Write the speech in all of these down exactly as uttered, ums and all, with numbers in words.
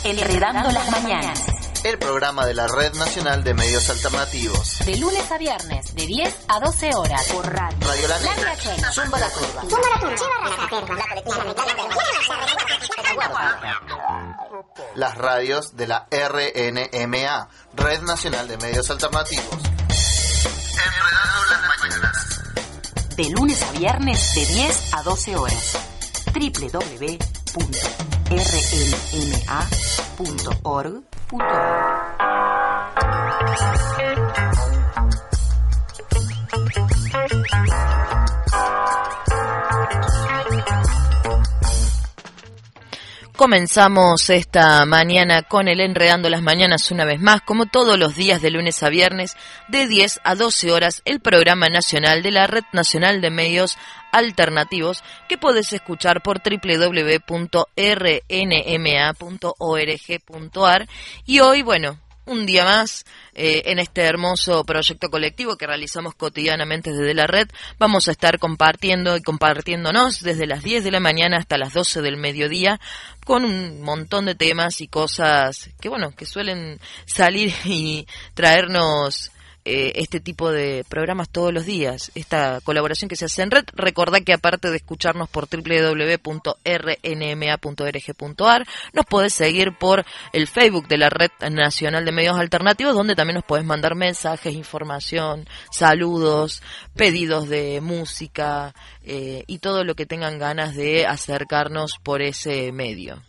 Enredando las Mañanas. El programa de la Red Nacional de Medios Alternativos. De lunes a viernes, de diez a doce horas. Por radio. Radio La Negra. Zumba la Curva. Zumba la Curva. Las radios de la R N M A, Red Nacional de Medios Alternativos. Enredando las Mañanas. De lunes a viernes, de diez a doce horas. doble u doble u doble u punto r n m a punto org punto a r. Comenzamos esta mañana con el Enredando las Mañanas una vez más, como todos los días de lunes a viernes, de diez a doce horas, el programa nacional de la Red Nacional de Medios Alternativos, que podés escuchar por doble u doble u doble u punto r n m a punto org punto a r. Y hoy, bueno, un día más eh, en este hermoso proyecto colectivo que realizamos cotidianamente desde la red, vamos a estar compartiendo y compartiéndonos desde las diez de la mañana hasta las doce del mediodía con un montón de temas y cosas que, bueno, que suelen salir y traernos eh, este tipo de programas todos los días, esta colaboración que se hace en red. Recordá que aparte de escucharnos por doble u doble u doble u punto r n m a punto org punto a r, nos podés seguir por el Facebook de la Red Nacional de Medios Alternativos, donde también nos podés mandar mensajes, información, saludos, pedidos de música eh, y todo lo que tengan ganas de acercarnos por ese medio.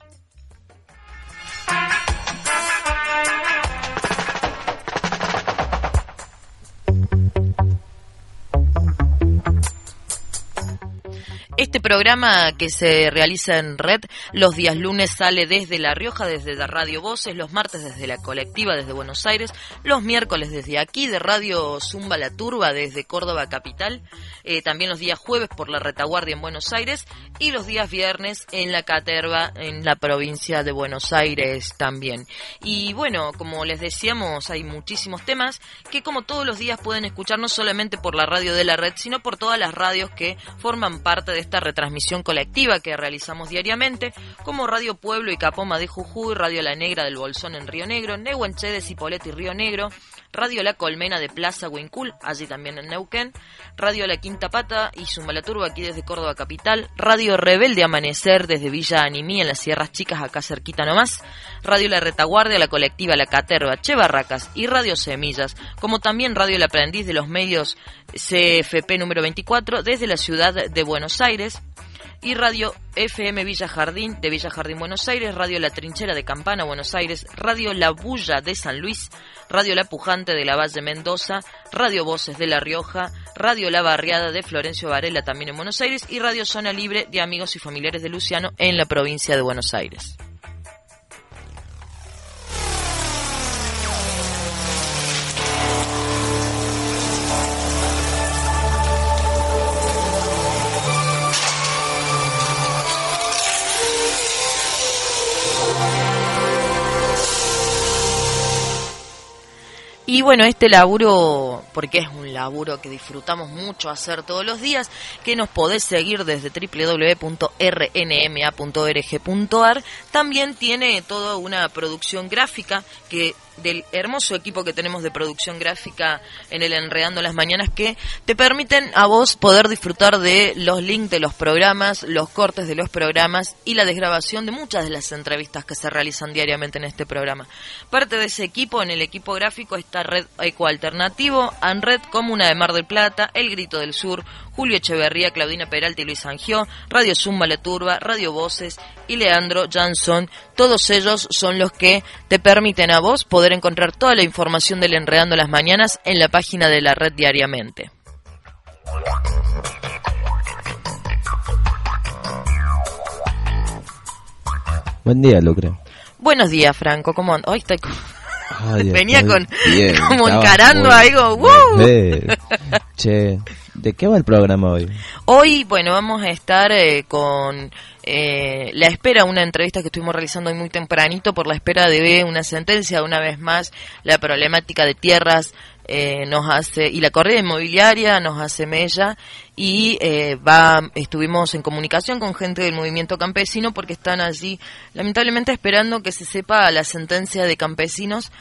Este programa que se realiza en red los días lunes sale desde La Rioja, desde la Radio Voces, los martes desde la Colectiva, desde Buenos Aires, los miércoles desde aquí, de Radio Zumba la Turba, desde Córdoba Capital, eh, también los días jueves por La Retaguardia en Buenos Aires y los días viernes en La Caterva, en la provincia de Buenos Aires también. Y bueno, como les decíamos, hay muchísimos temas que como todos los días pueden escuchar no solamente por la radio de la red, sino por todas las radios que forman parte de esta retransmisión colectiva que realizamos diariamente, como Radio Pueblo y Capoma de Jujuy, Radio La Negra del Bolsón en Río Negro, Nehuenche, Cipolletti y Río Negro, Radio La Colmena de Plaza Huincul, allí también en Neuquén, Radio La Quinta Pata y Zumba la Turba aquí desde Córdoba Capital, Radio Rebelde Amanecer desde Villa Animí en las Sierras Chicas acá cerquita nomás, Radio La Retaguardia, la Colectiva La Caterva, Che Barracas y Radio Semillas, como también Radio El Aprendiz de los medios C F P número veinticuatro desde la ciudad de Buenos Aires, y Radio F M Villa Jardín de Villa Jardín, Buenos Aires, Radio La Trinchera de Campana, Buenos Aires, Radio La Bulla de San Luis, Radio La Pujante de la Valle Mendoza, Radio Voces de La Rioja, Radio La Barriada de Florencio Varela también en Buenos Aires y Radio Zona Libre de Amigos y Familiares de Luciano en la provincia de Buenos Aires. Y bueno, este laburo, porque es un laburo que disfrutamos mucho hacer todos los días, que nos podés seguir desde doble u doble u doble u punto r n m a punto org punto a r, también tiene toda una producción gráfica que del hermoso equipo que tenemos de producción gráfica en el Enredando las Mañanas, que te permiten a vos poder disfrutar de los links de los programas, los cortes de los programas y la desgrabación de muchas de las entrevistas que se realizan diariamente en este programa. Parte de ese equipo, en el equipo gráfico, está Red Eco Alternativo, ANRED, Comuna de Mar del Plata, El Grito del Sur, Julio Echeverría, Claudina Peralta y Luis Angió, Radio Zumba la Turba, Radio Voces y Leandro Jansson. Todos ellos son los que te permiten a vos poder encontrar toda la información del Enredando las Mañanas en la página de la red diariamente. Buen día, Lucre. Buenos días, Franco. ¿Cómo andas? Hoy estoy con... Ay, venía con bien, como encarando algo. ¡Woo! Che, ¿de qué va el programa hoy? Hoy, bueno, vamos a estar eh, con eh, la espera, una entrevista que estuvimos realizando hoy muy tempranito por la espera de una sentencia. Una vez más, la problemática de tierras eh, nos hace, y la corrida inmobiliaria nos hace mella, y eh, va estuvimos en comunicación con gente del movimiento campesino porque están allí lamentablemente esperando que se sepa la sentencia de campesinos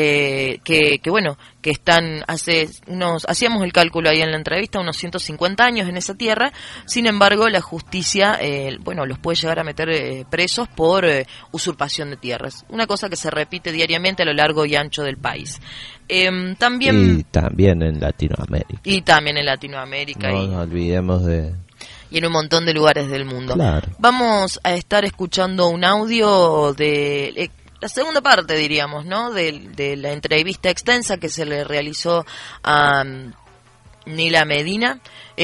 eh, que, que bueno que están hace unos hacíamos el cálculo ahí en la entrevista, unos ciento cincuenta años en esa tierra. Sin embargo, la justicia eh, bueno los puede llegar a meter eh, presos por eh, usurpación de tierras, una cosa que se repite diariamente a lo largo y ancho del país. Eh, también y también en Latinoamérica y también en Latinoamérica no y, nos olvidemos de y en un montón de lugares del mundo. Claro. Vamos a estar escuchando un audio de eh, la segunda parte, diríamos, ¿no? De, de la entrevista extensa que se le realizó a um, Nila Medina.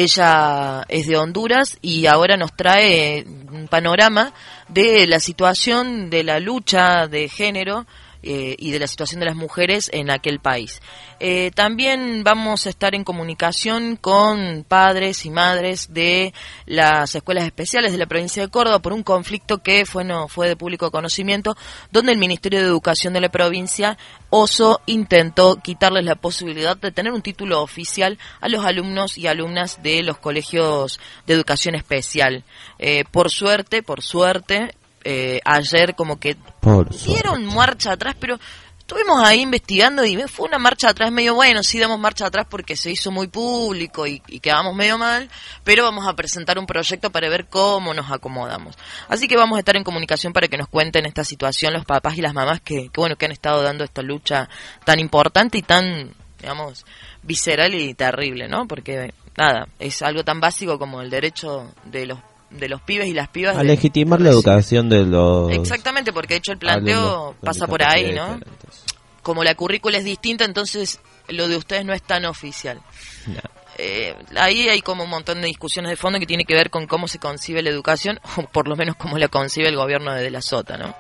Ella es de Honduras y ahora nos trae un panorama de la situación de la lucha de género Eh, y de la situación de las mujeres en aquel país. Eh, también vamos a estar en comunicación con padres y madres de las escuelas especiales de la provincia de Córdoba por un conflicto que fue, no, fue de público conocimiento, donde el Ministerio de Educación de la provincia, OSO, intentó quitarles la posibilidad de tener un título oficial a los alumnos y alumnas de los colegios de educación especial. Eh, por suerte, por suerte, Eh, ayer como que Por dieron marcha atrás, pero estuvimos ahí investigando y fue una marcha atrás medio, bueno, sí damos marcha atrás porque se hizo muy público y, y quedamos medio mal, pero vamos a presentar un proyecto para ver cómo nos acomodamos. Así que vamos a estar en comunicación para que nos cuenten esta situación los papás y las mamás que, que bueno, que han estado dando esta lucha tan importante y tan, digamos, visceral y terrible, ¿no? Porque, nada, es algo tan básico como el derecho de los de los pibes y las pibas. A de, legitimar de la educación de los... Exactamente, porque de hecho el planteo pasa por ahí, ¿no? Como la currícula es distinta, entonces lo de ustedes no es tan oficial. No. Eh, ahí hay como un montón de discusiones de fondo que tiene que ver con cómo se concibe la educación, o por lo menos cómo la concibe el gobierno de De la Sota, ¿no?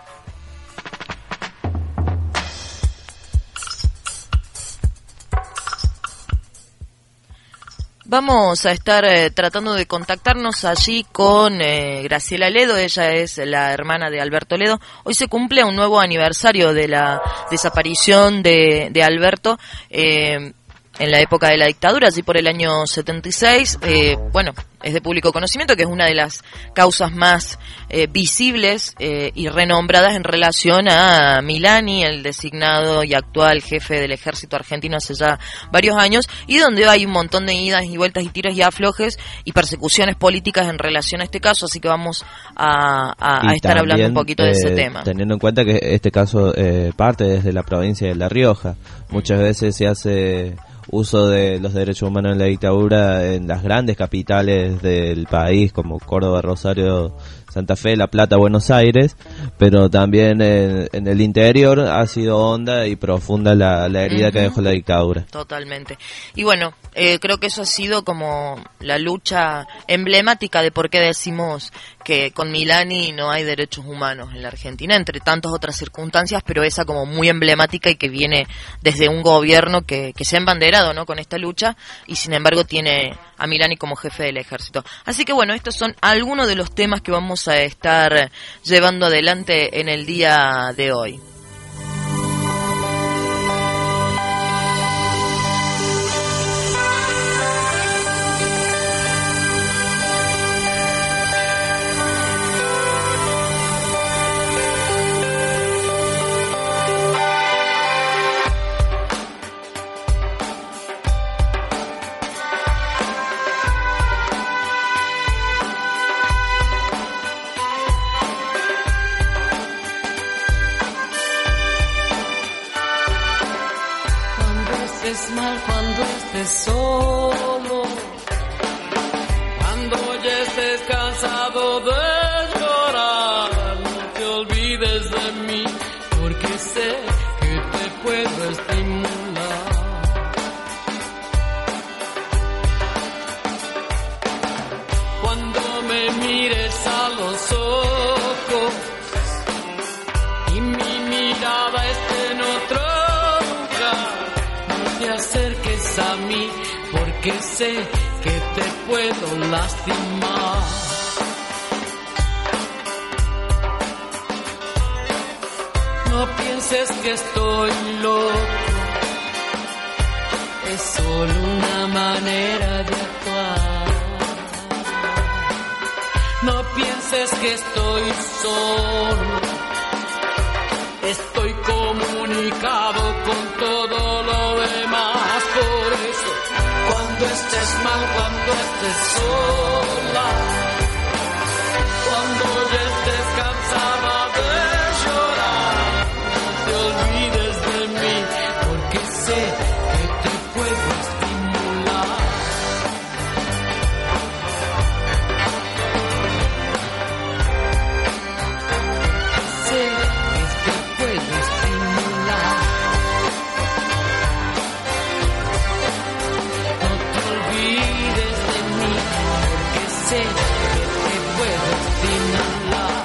Vamos a estar eh, tratando de contactarnos allí con eh, Graciela Ledo. Ella es la hermana de Alberto Ledo. Hoy se cumple un nuevo aniversario de la desaparición de, de Alberto eh, en la época de la dictadura, allí por el año setenta y seis. Eh, bueno, es de público conocimiento que es una de las causas más eh, visibles eh, y renombradas en relación a Milani, el designado y actual jefe del ejército argentino hace ya varios años, y donde hay un montón de idas y vueltas y tiros y aflojes y persecuciones políticas en relación a este caso, así que vamos a, a, a estar también, hablando un poquito de eh, ese tema. Teniendo en cuenta que este caso eh, parte desde la provincia de La Rioja, muchas veces se hace uso de los derechos humanos en la dictadura en las grandes capitales del país como Córdoba, Rosario, Santa Fe, La Plata, Buenos Aires, pero también en, en el interior ha sido honda y profunda la, la herida uh-huh. que dejó la dictadura. Totalmente. Y bueno, eh, creo que eso ha sido como la lucha emblemática de por qué decimos que con Milani no hay derechos humanos en la Argentina, entre tantas otras circunstancias, pero esa como muy emblemática y que viene desde un gobierno que, que se ha embanderado, ¿no?, con esta lucha, y sin embargo tiene a Milani como jefe del ejército. Así que bueno, estos son algunos de los temas que vamos a estar llevando adelante en el día de hoy. Mal cuando estés solo, cuando ya estés cansado de llorar, no te olvides de mí, porque sé que te puedo estimular. Cuando me mires a los ojos y mi mirada esté en otro lugar, te acerques a mí, porque sé que te puedo lastimar. pienses que estoy loco, es solo una manera de actuar. No pienses que estoy solo, estoy comunicado con todo lo demás. Por eso, cuando estés mal, cuando estés sola, cuando ya estés cansada de llorar, no te olvides de mí, porque sé que te puedo estimular. Sé que te puedo estimular. No te olvides de mí, porque sé que te puedo estimular.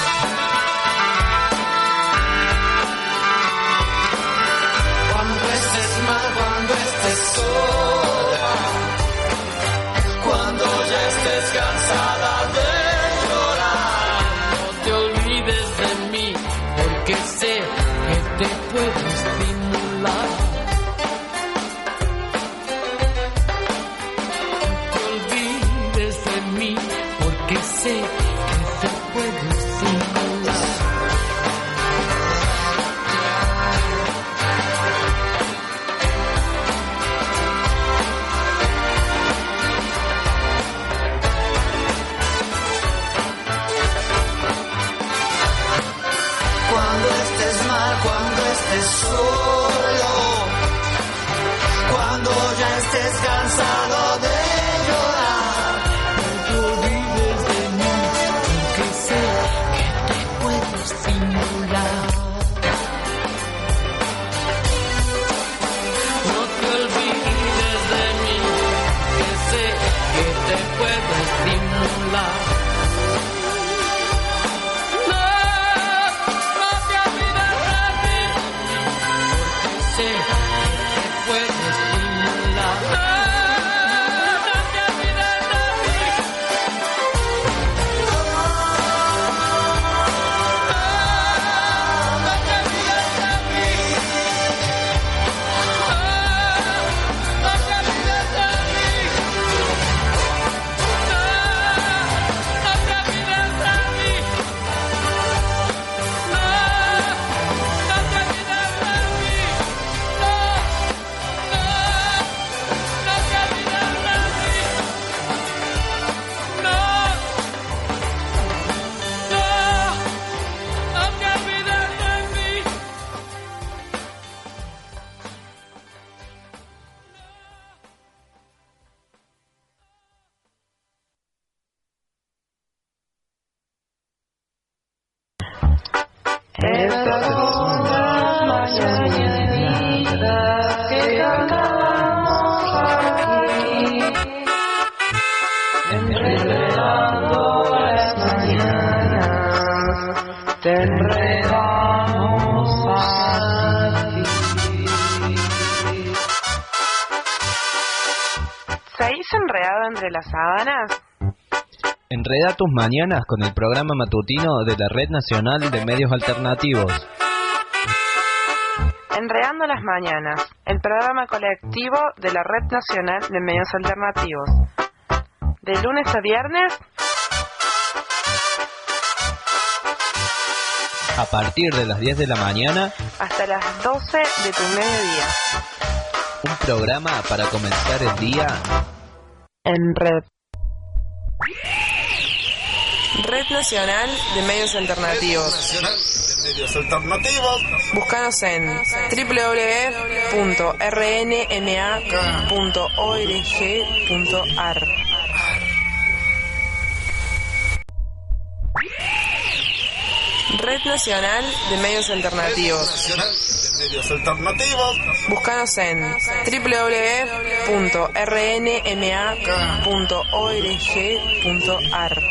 Cuando estés mal, cuando estés sola, cuando ya estés cansada de llorar, no te olvides de mí, porque sé que te puedo estimular. No te olvides de mí, porque sé que te puedo estimular. Cuando estés mal, cuando estés solo, cuando ya estés cansado de llorar, No te olvides de mí, porque sé que te puedo estimular. No te olvides de mí, que sé que te puedo estimular. No, no te olvides de mí, porque sé que te puedo estimular. No, no te olvides de mí. No te olvides de mí. No te olvides de mí. No te olvides de mí. No, no te olvides de mí. No, no, no te olvides de mí. No, no, no te olvides de mí. Estas son las mañanitas que cantamos aquí, enredando las mañanas, te enredamos a ti. ¿Seguís enredado entre las sábanas? Enreda tus mañanas con el programa matutino de la Red Nacional de Medios Alternativos. Enredando las mañanas, el programa colectivo de la Red Nacional de Medios Alternativos. De lunes a viernes, A partir de las diez de la mañana, hasta las doce de tu mediodía. un programa para comenzar el día. En red. Red Nacional de Medios Alternativos. Nacional de Medios Alternativos. Búscanos en doble u doble u doble u punto r n m a punto org punto a r. Red Nacional de Medios Alternativos. Nacional de Medios Alternativos. Búscanos en doble u doble u doble u punto r n m a punto org punto a r.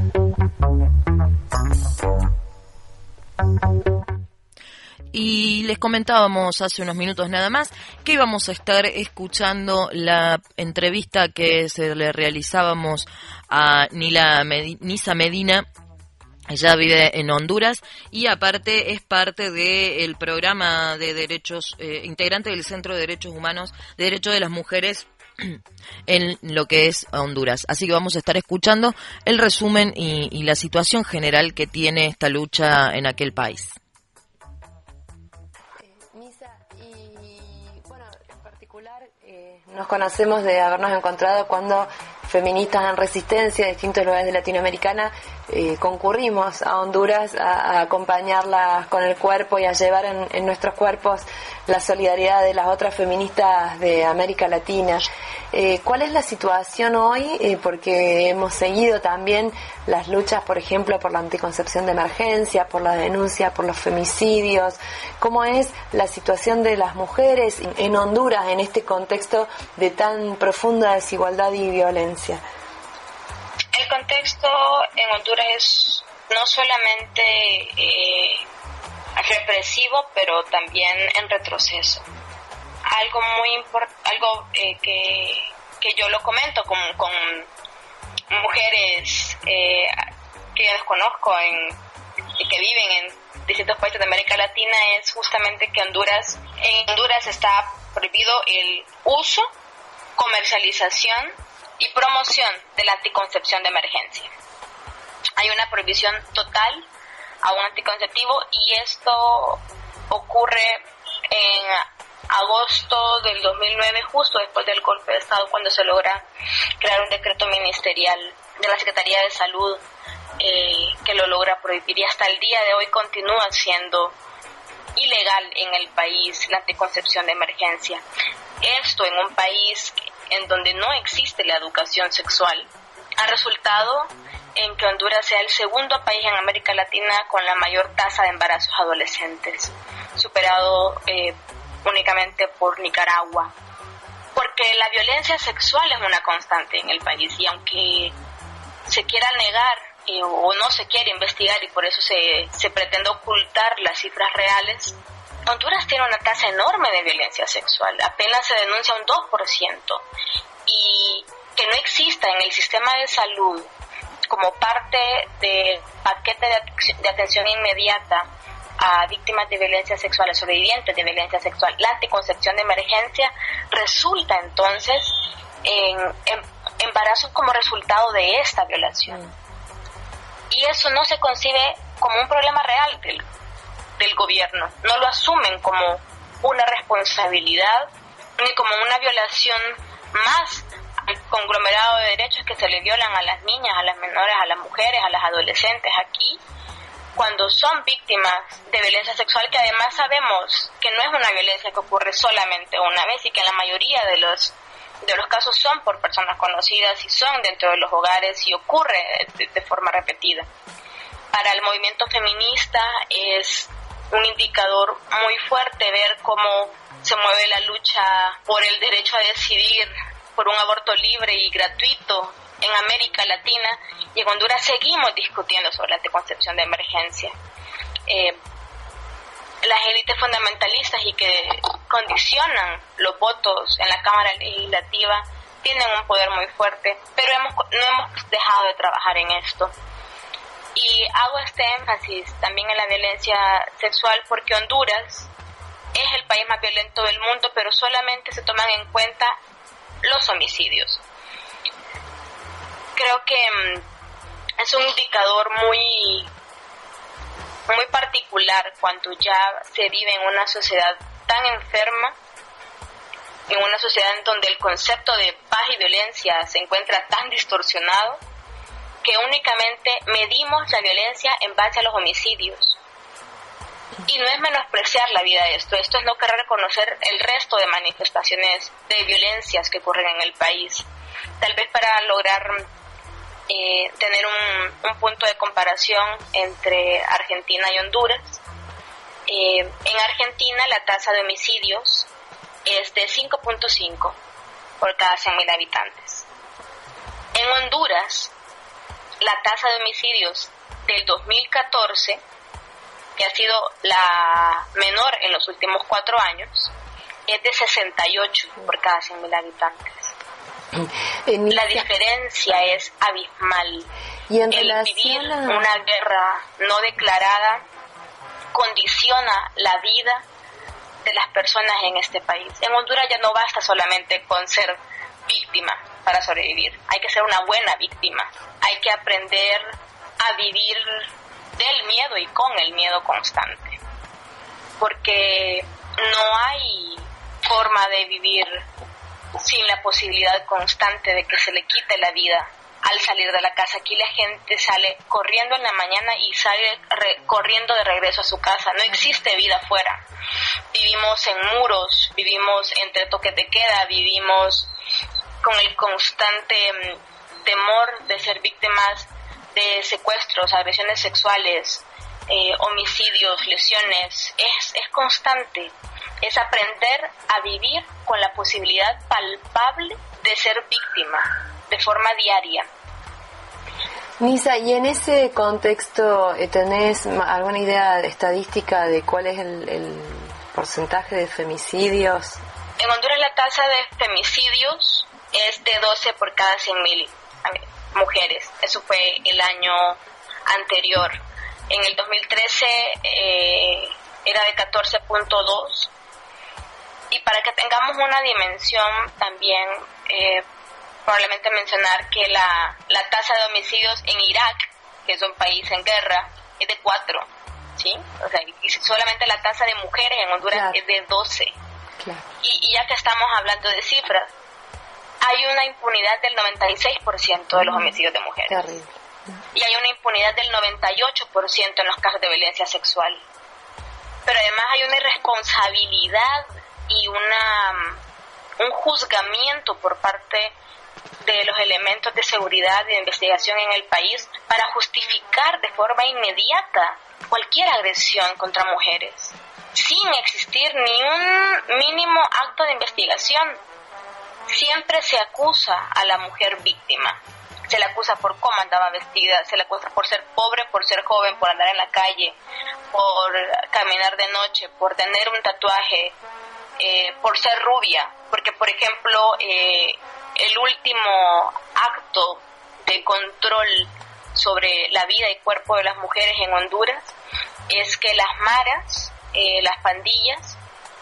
Y les comentábamos hace unos minutos nada más que íbamos a estar escuchando la entrevista que se le realizábamos a Nila Medi- Nisa Medina. Ella vive en Honduras y aparte es parte del programa de derechos, eh, integrante del Centro de Derechos Humanos, de Derechos de las Mujeres en lo que es Honduras. Así que vamos a estar escuchando el resumen y, y la situación general que tiene esta lucha en aquel país. Nos conocemos de habernos encontrado cuando feministas en resistencia de distintos lugares de Latinoamericana eh, concurrimos a Honduras a, a acompañarlas con el cuerpo y a llevar en, en nuestros cuerpos la solidaridad de las otras feministas de América Latina. Eh, ¿Cuál es la situación hoy? Eh, porque hemos seguido también las luchas, por ejemplo, por la anticoncepción de emergencia, por la denuncia, por los femicidios. ¿Cómo es la situación de las mujeres en Honduras en este contexto de tan profunda desigualdad y violencia? El contexto en Honduras es no solamente eh, represivo, pero también en retroceso. Algo muy importante, algo eh, que, que yo lo comento con, con mujeres eh, que yo desconozco en, y que viven en distintos países de América Latina, es justamente que Honduras, en Honduras está prohibido el uso, comercialización y promoción de la anticoncepción de emergencia. Hay una prohibición total a un anticonceptivo y esto ocurre en agosto del dos mil nueve, justo después del golpe de Estado, cuando se logra crear un decreto ministerial de la Secretaría de Salud eh, que lo logra prohibir, y hasta el día de hoy continúa siendo ilegal en el país la anticoncepción de emergencia. Esto en un país en donde no existe la educación sexual ha resultado en que Honduras sea el segundo país en América Latina con la mayor tasa de embarazos adolescentes, superado eh, únicamente por Nicaragua, porque la violencia sexual es una constante en el país, y aunque se quiera negar eh, o no se quiere investigar y por eso se, se pretende ocultar las cifras reales, Honduras tiene una tasa enorme de violencia sexual, apenas se denuncia un dos por ciento, y que no exista en el sistema de salud como parte del paquete de, de atención inmediata a víctimas de violencia sexual, a sobrevivientes de violencia sexual, la anticoncepción de emergencia, resulta entonces en, en embarazos como resultado de esta violación. Y eso no se concibe como un problema real del, del gobierno, no lo asumen como una responsabilidad ni como una violación más al conglomerado de derechos que se le violan a las niñas, a las menores, a las mujeres, a las adolescentes aquí, cuando son víctimas de violencia sexual, que además sabemos que no es una violencia que ocurre solamente una vez y que en la mayoría de los de los casos son por personas conocidas y son dentro de los hogares y ocurre de, de forma repetida. Para el movimiento feminista es un indicador muy fuerte ver cómo se mueve la lucha por el derecho a decidir, por un aborto libre y gratuito en América Latina, y en Honduras seguimos discutiendo sobre la anticoncepción de emergencia. Eh, las élites fundamentalistas y que condicionan los votos en la Cámara Legislativa tienen un poder muy fuerte, pero hemos, no hemos dejado de trabajar en esto. Y hago este énfasis también en la violencia sexual porque Honduras es el país más violento del mundo, pero solamente se toman en cuenta los homicidios. Creo que mm, es un indicador muy, muy particular cuando ya se vive en una sociedad tan enferma, en una sociedad en donde el concepto de paz y violencia se encuentra tan distorsionado, que únicamente medimos la violencia en base a los homicidios. Y no es menospreciar la vida de esto, esto es no querer reconocer el resto de manifestaciones de violencias que ocurren en el país. Tal vez para lograr eh, tener un, un punto de comparación entre Argentina y Honduras, eh, en Argentina la tasa de homicidios es de cinco punto cinco por cada cien mil habitantes. En Honduras, la tasa de homicidios del dos mil catorce que ha sido la menor en los últimos cuatro años, es de sesenta y ocho por cada cien mil habitantes. La diferencia es abismal. Y en el vivir a... una guerra no declarada condiciona la vida de las personas en este país. En Honduras ya no basta solamente con ser víctima para sobrevivir, hay que ser una buena víctima, hay que aprender a vivir del miedo y con el miedo constante, porque no hay forma de vivir sin la posibilidad constante de que se le quite la vida al salir de la casa. Aquí la gente sale corriendo en la mañana y sale re- corriendo de regreso a su casa. No existe vida afuera. Vivimos en muros, vivimos entre toque de queda, vivimos con el constante mm, temor de ser víctimas de secuestros, agresiones sexuales, eh, homicidios, lesiones. Es, es constante. Es aprender a vivir con la posibilidad palpable de ser víctima de forma diaria. Nisa, y en ese contexto, ¿tenés alguna idea estadística de cuál es el, el porcentaje de femicidios? En Honduras la tasa de femicidios es de doce por cada cien mil mujeres. Eso fue el año anterior. En el dos mil trece eh, era de catorce punto dos. Y para que tengamos una dimensión también, eh, probablemente mencionar que la, la tasa de homicidios en Irak, que es un país en guerra, es de cuatro, ¿sí? O sea, y solamente la tasa de mujeres en Honduras claro. es de doce. Claro. Y, y ya que estamos hablando de cifras, hay una impunidad del noventa y seis por ciento de los homicidios de mujeres. Terrible. Y hay una impunidad del noventa y ocho por ciento en los casos de violencia sexual. Pero además hay una irresponsabilidad y una un juzgamiento por parte de los elementos de seguridad y de investigación en el país para justificar de forma inmediata cualquier agresión contra mujeres, sin existir ni un mínimo acto de investigación. Siempre se acusa a la mujer víctima. Se la acusa por cómo andaba vestida, se la acusa por ser pobre, por ser joven, por andar en la calle, por caminar de noche, por tener un tatuaje, eh, por ser rubia. Porque, por ejemplo, eh, el último acto de control sobre la vida y cuerpo de las mujeres en Honduras es que las maras, eh, las pandillas,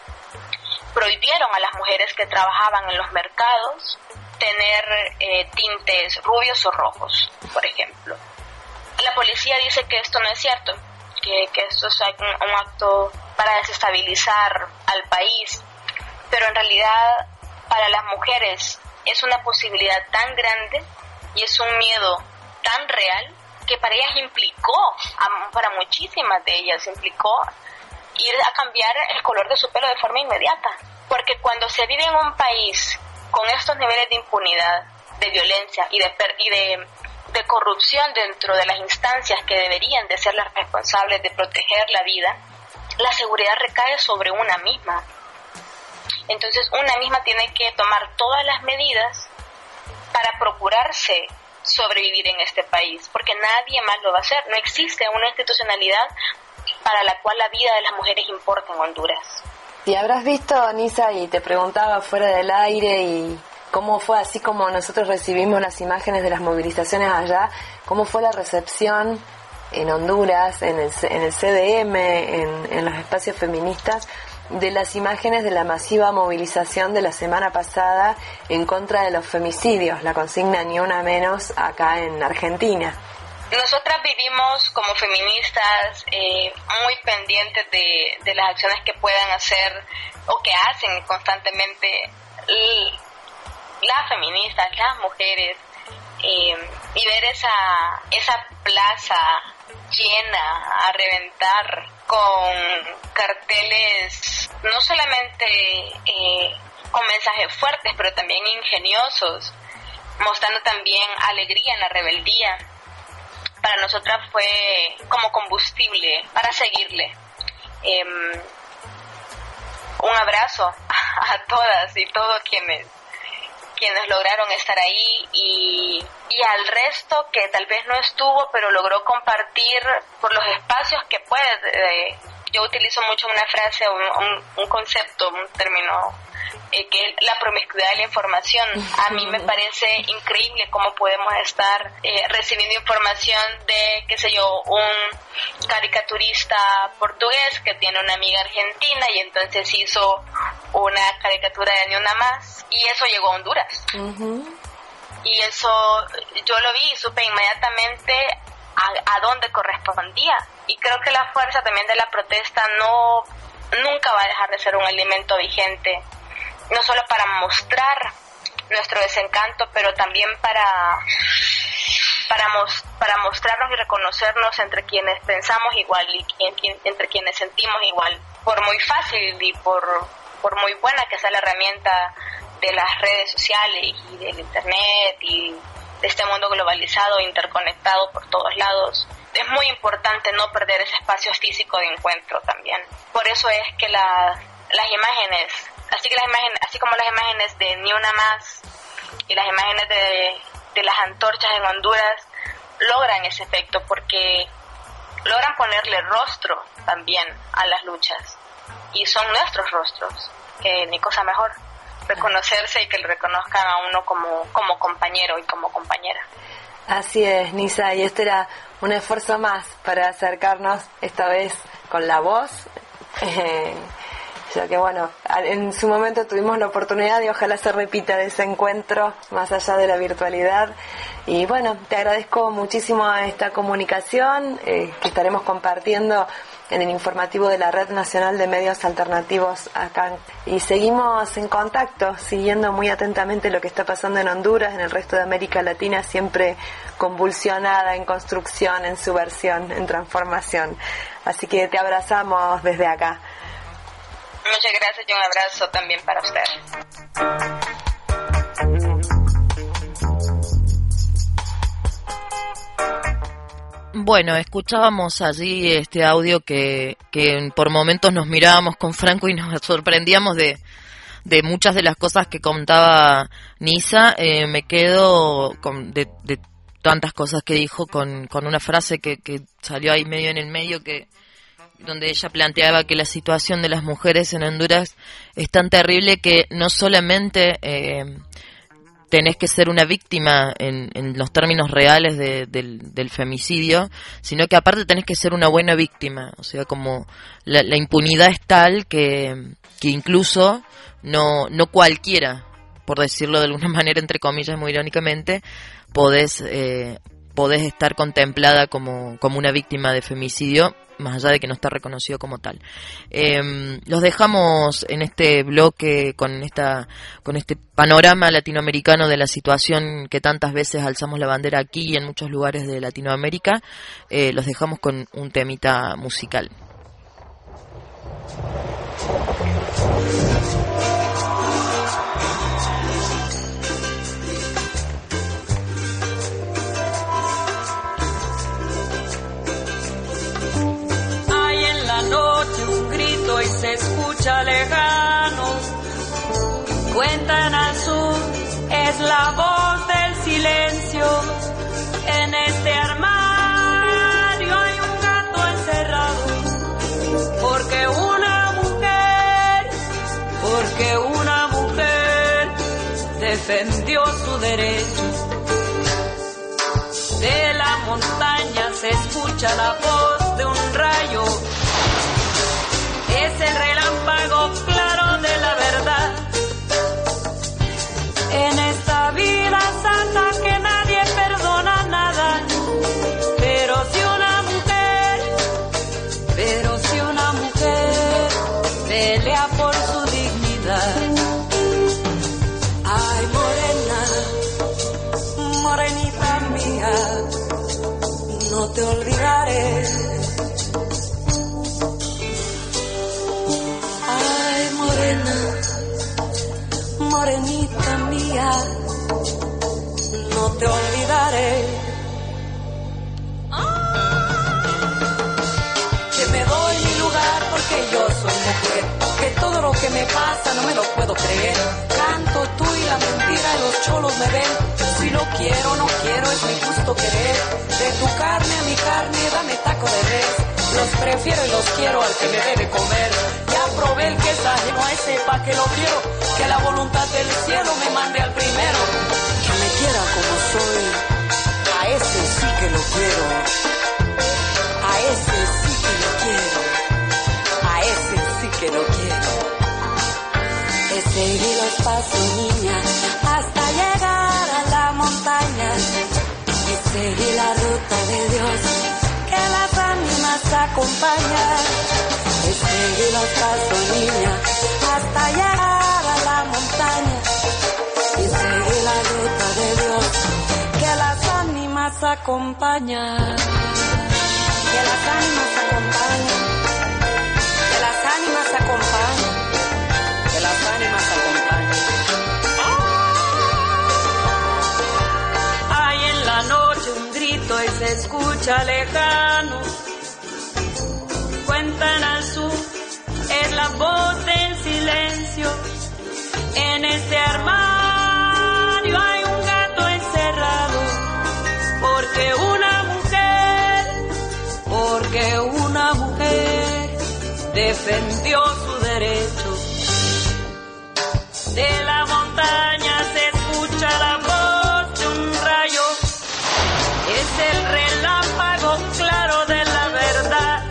prohibieron a las mujeres que trabajaban en los mercados tener eh, tintes rubios o rojos, por ejemplo. La policía dice que esto no es cierto, que, que esto es un, un acto para desestabilizar al país, pero en realidad para las mujeres es una posibilidad tan grande y es un miedo tan real que para ellas implicó, para muchísimas de ellas implicó ir a cambiar el color de su pelo de forma inmediata, porque cuando se vive en un país con estos niveles de impunidad, de violencia y de, per- y de, de corrupción dentro de las instancias que deberían de ser las responsables de proteger la vida, la seguridad recae sobre una misma. Entonces una misma tiene que tomar todas las medidas para procurarse sobrevivir en este país, porque nadie más lo va a hacer. No existe una institucionalidad para la cual la vida de las mujeres importa en Honduras. Y habrás visto, Nisa, y te preguntaba fuera del aire, y cómo fue, así como nosotros recibimos las imágenes de las movilizaciones allá, cómo fue la recepción en Honduras, en el, en el C D M, en, en los espacios feministas, de las imágenes de la masiva movilización de la semana pasada en contra de los femicidios, la consigna Ni Una Menos acá en Argentina. Nosotras vivimos como feministas eh, muy pendientes de, de las acciones que puedan hacer o que hacen constantemente l- las feministas, las mujeres, eh, y ver esa, esa plaza llena a reventar con carteles no solamente eh, con mensajes fuertes, pero también ingeniosos, mostrando también alegría en la rebeldía. Para nosotras fue como combustible para seguirle. Eh, un abrazo a todas y todos quienes quienes lograron estar ahí y, y al resto que tal vez no estuvo, pero logró compartir por los espacios que puede. Eh, yo utilizo mucho una frase, un, un, un concepto, un término, eh, que es la promiscuidad de la información. A mí me parece increíble cómo podemos estar eh, recibiendo información de, qué sé yo, un caricaturista portugués que tiene una amiga argentina y entonces hizo una caricatura de Ni Una Más y eso llegó a Honduras. Uh-huh. Y eso yo lo vi y supe inmediatamente a, a dónde correspondía. Y creo que la fuerza también de la protesta no nunca va a dejar de ser un elemento vigente, no solo para mostrar nuestro desencanto, pero también para para, mos, para mostrarnos y reconocernos entre quienes pensamos igual y en, entre quienes sentimos igual. Por muy fácil y por, por muy buena que sea la herramienta de las redes sociales y del internet y de este mundo globalizado, interconectado por todos lados, es muy importante no perder ese espacio físico de encuentro también. Por eso es que la, las imágenes, así que las imágenes, así como las imágenes de Ni Una Más y las imágenes de, de las antorchas en Honduras logran ese efecto porque logran ponerle rostro también a las luchas y son nuestros rostros, que ni cosa mejor reconocerse y que lo reconozcan a uno como, como compañero y como compañera. Así es, Nisa, y este era un esfuerzo más para acercarnos esta vez con la voz, eh, ya que bueno, en su momento tuvimos la oportunidad y ojalá se repita de ese encuentro más allá de la virtualidad. Y bueno, te agradezco muchísimo esta comunicación eh, que estaremos compartiendo en el informativo de la Red Nacional de Medios Alternativos acá. Y seguimos en contacto, siguiendo muy atentamente lo que está pasando en Honduras, en el resto de América Latina, siempre convulsionada, en construcción, en subversión, en transformación. Así que te abrazamos desde acá. Muchas gracias y un abrazo también para usted. Bueno, escuchábamos allí este audio que, que por momentos nos mirábamos con Franco y nos sorprendíamos de, de muchas de las cosas que contaba Nisa. Eh, me quedo con, de, de tantas cosas que dijo con, con una frase que, que salió ahí medio en el medio, que donde ella planteaba que la situación de las mujeres en Honduras es tan terrible que no solamente eh, tenés que ser una víctima en, en los términos reales de, del, del femicidio, sino que aparte tenés que ser una buena víctima. O sea, como la, la impunidad es tal que, que incluso no, no cualquiera, por decirlo de alguna manera, entre comillas, muy irónicamente, podés, eh, podés estar contemplada como, como una víctima de femicidio, más allá de que no está reconocido como tal. Eh, los dejamos en este bloque con esta con este panorama latinoamericano de la situación que tantas veces alzamos la bandera aquí y en muchos lugares de Latinoamérica. Eh, los dejamos con un temita musical. Noche un grito y se escucha lejano. Cuentan al sur, es la voz del silencio. En este armario hay un gato encerrado. Porque una mujer, porque una mujer defendió su derecho. De la montaña se escucha la voz de un rayo. Es el relámpago claro de la verdad. En esta vida santa que nadie perdona nada. Pero si una mujer, pero si una mujer pelea por su dignidad. Ay, morena, morenita mía, no te olvidaré. Morenita mía, no te olvidaré. Que me doy mi lugar porque yo soy mujer. Que todo lo que me pasa no me lo puedo creer. Canto tú y la mentira y los ven. Si lo quiero, no quiero, es mi justo querer. De tu carne a mi carne, dame taco de res. Los prefiero y los quiero al que me debe comer. Ya probé el que es ajeno a ese pa' que lo quiero. Que la voluntad del cielo me mande al primero. Que me quiera como soy, a ese sí que lo quiero. A ese sí que lo quiero. A ese sí que lo quiero. He seguido los pasos, niña, hasta llegar a la montaña. Y seguí la ruta de Dios, que las ánimas acompañan. Y seguí los pasos, niña, hasta llegar a la montaña. Y seguí la ruta de Dios, que las ánimas acompañan. Que las ánimas acompañan. Que las ánimas acompañan. Que las ánimas acompañan. Hay en la noche un grito y se escucha lejano. Cuentan al sur, es la voz del silencio. En este armario hay un gato encerrado. Porque una mujer, porque una mujer defendió su derecho. De la montaña se escucha la voz de un rayo. Es el relámpago claro de la verdad.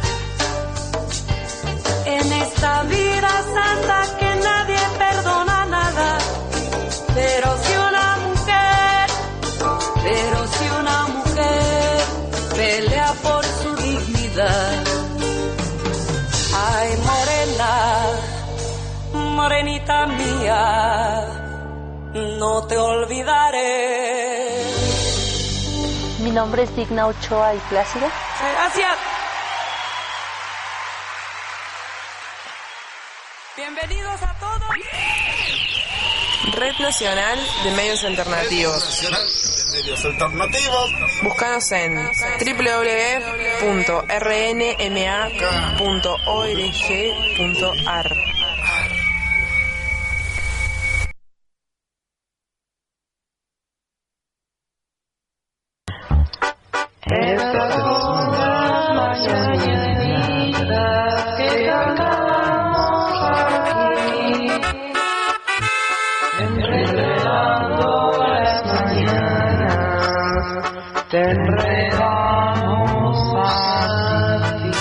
En esta vida santa que nadie perdona nada. Pero si una mujer, pero si una mujer pelea por su dignidad. Ay, morena, morenita mía, no te olvidaré. Mi nombre es Digna Ochoa y Plácida. Gracias. Bienvenidos a todos. Red Nacional de Medios Alternativos. Nacional de Medios Alternativos. Búscanos en doble u doble u doble u punto r n m a punto org punto a r. Estas son las mañanitas que cantamos aquí, enredando las mañanas, te enredamos a ti.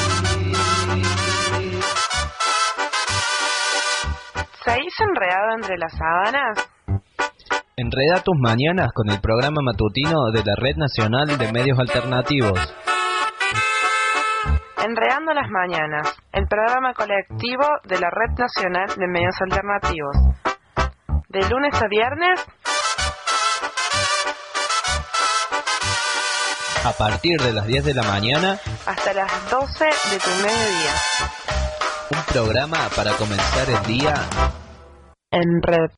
¿Seguís enredado entre las sábanas? Enreda tus mañanas con el programa matutino de la Red Nacional de Medios Alternativos. Enredando las mañanas, el programa colectivo de la Red Nacional de Medios Alternativos. De lunes a viernes, A partir de las diez de la mañana, hasta las doce de tu mediodía. un programa para comenzar el día En red.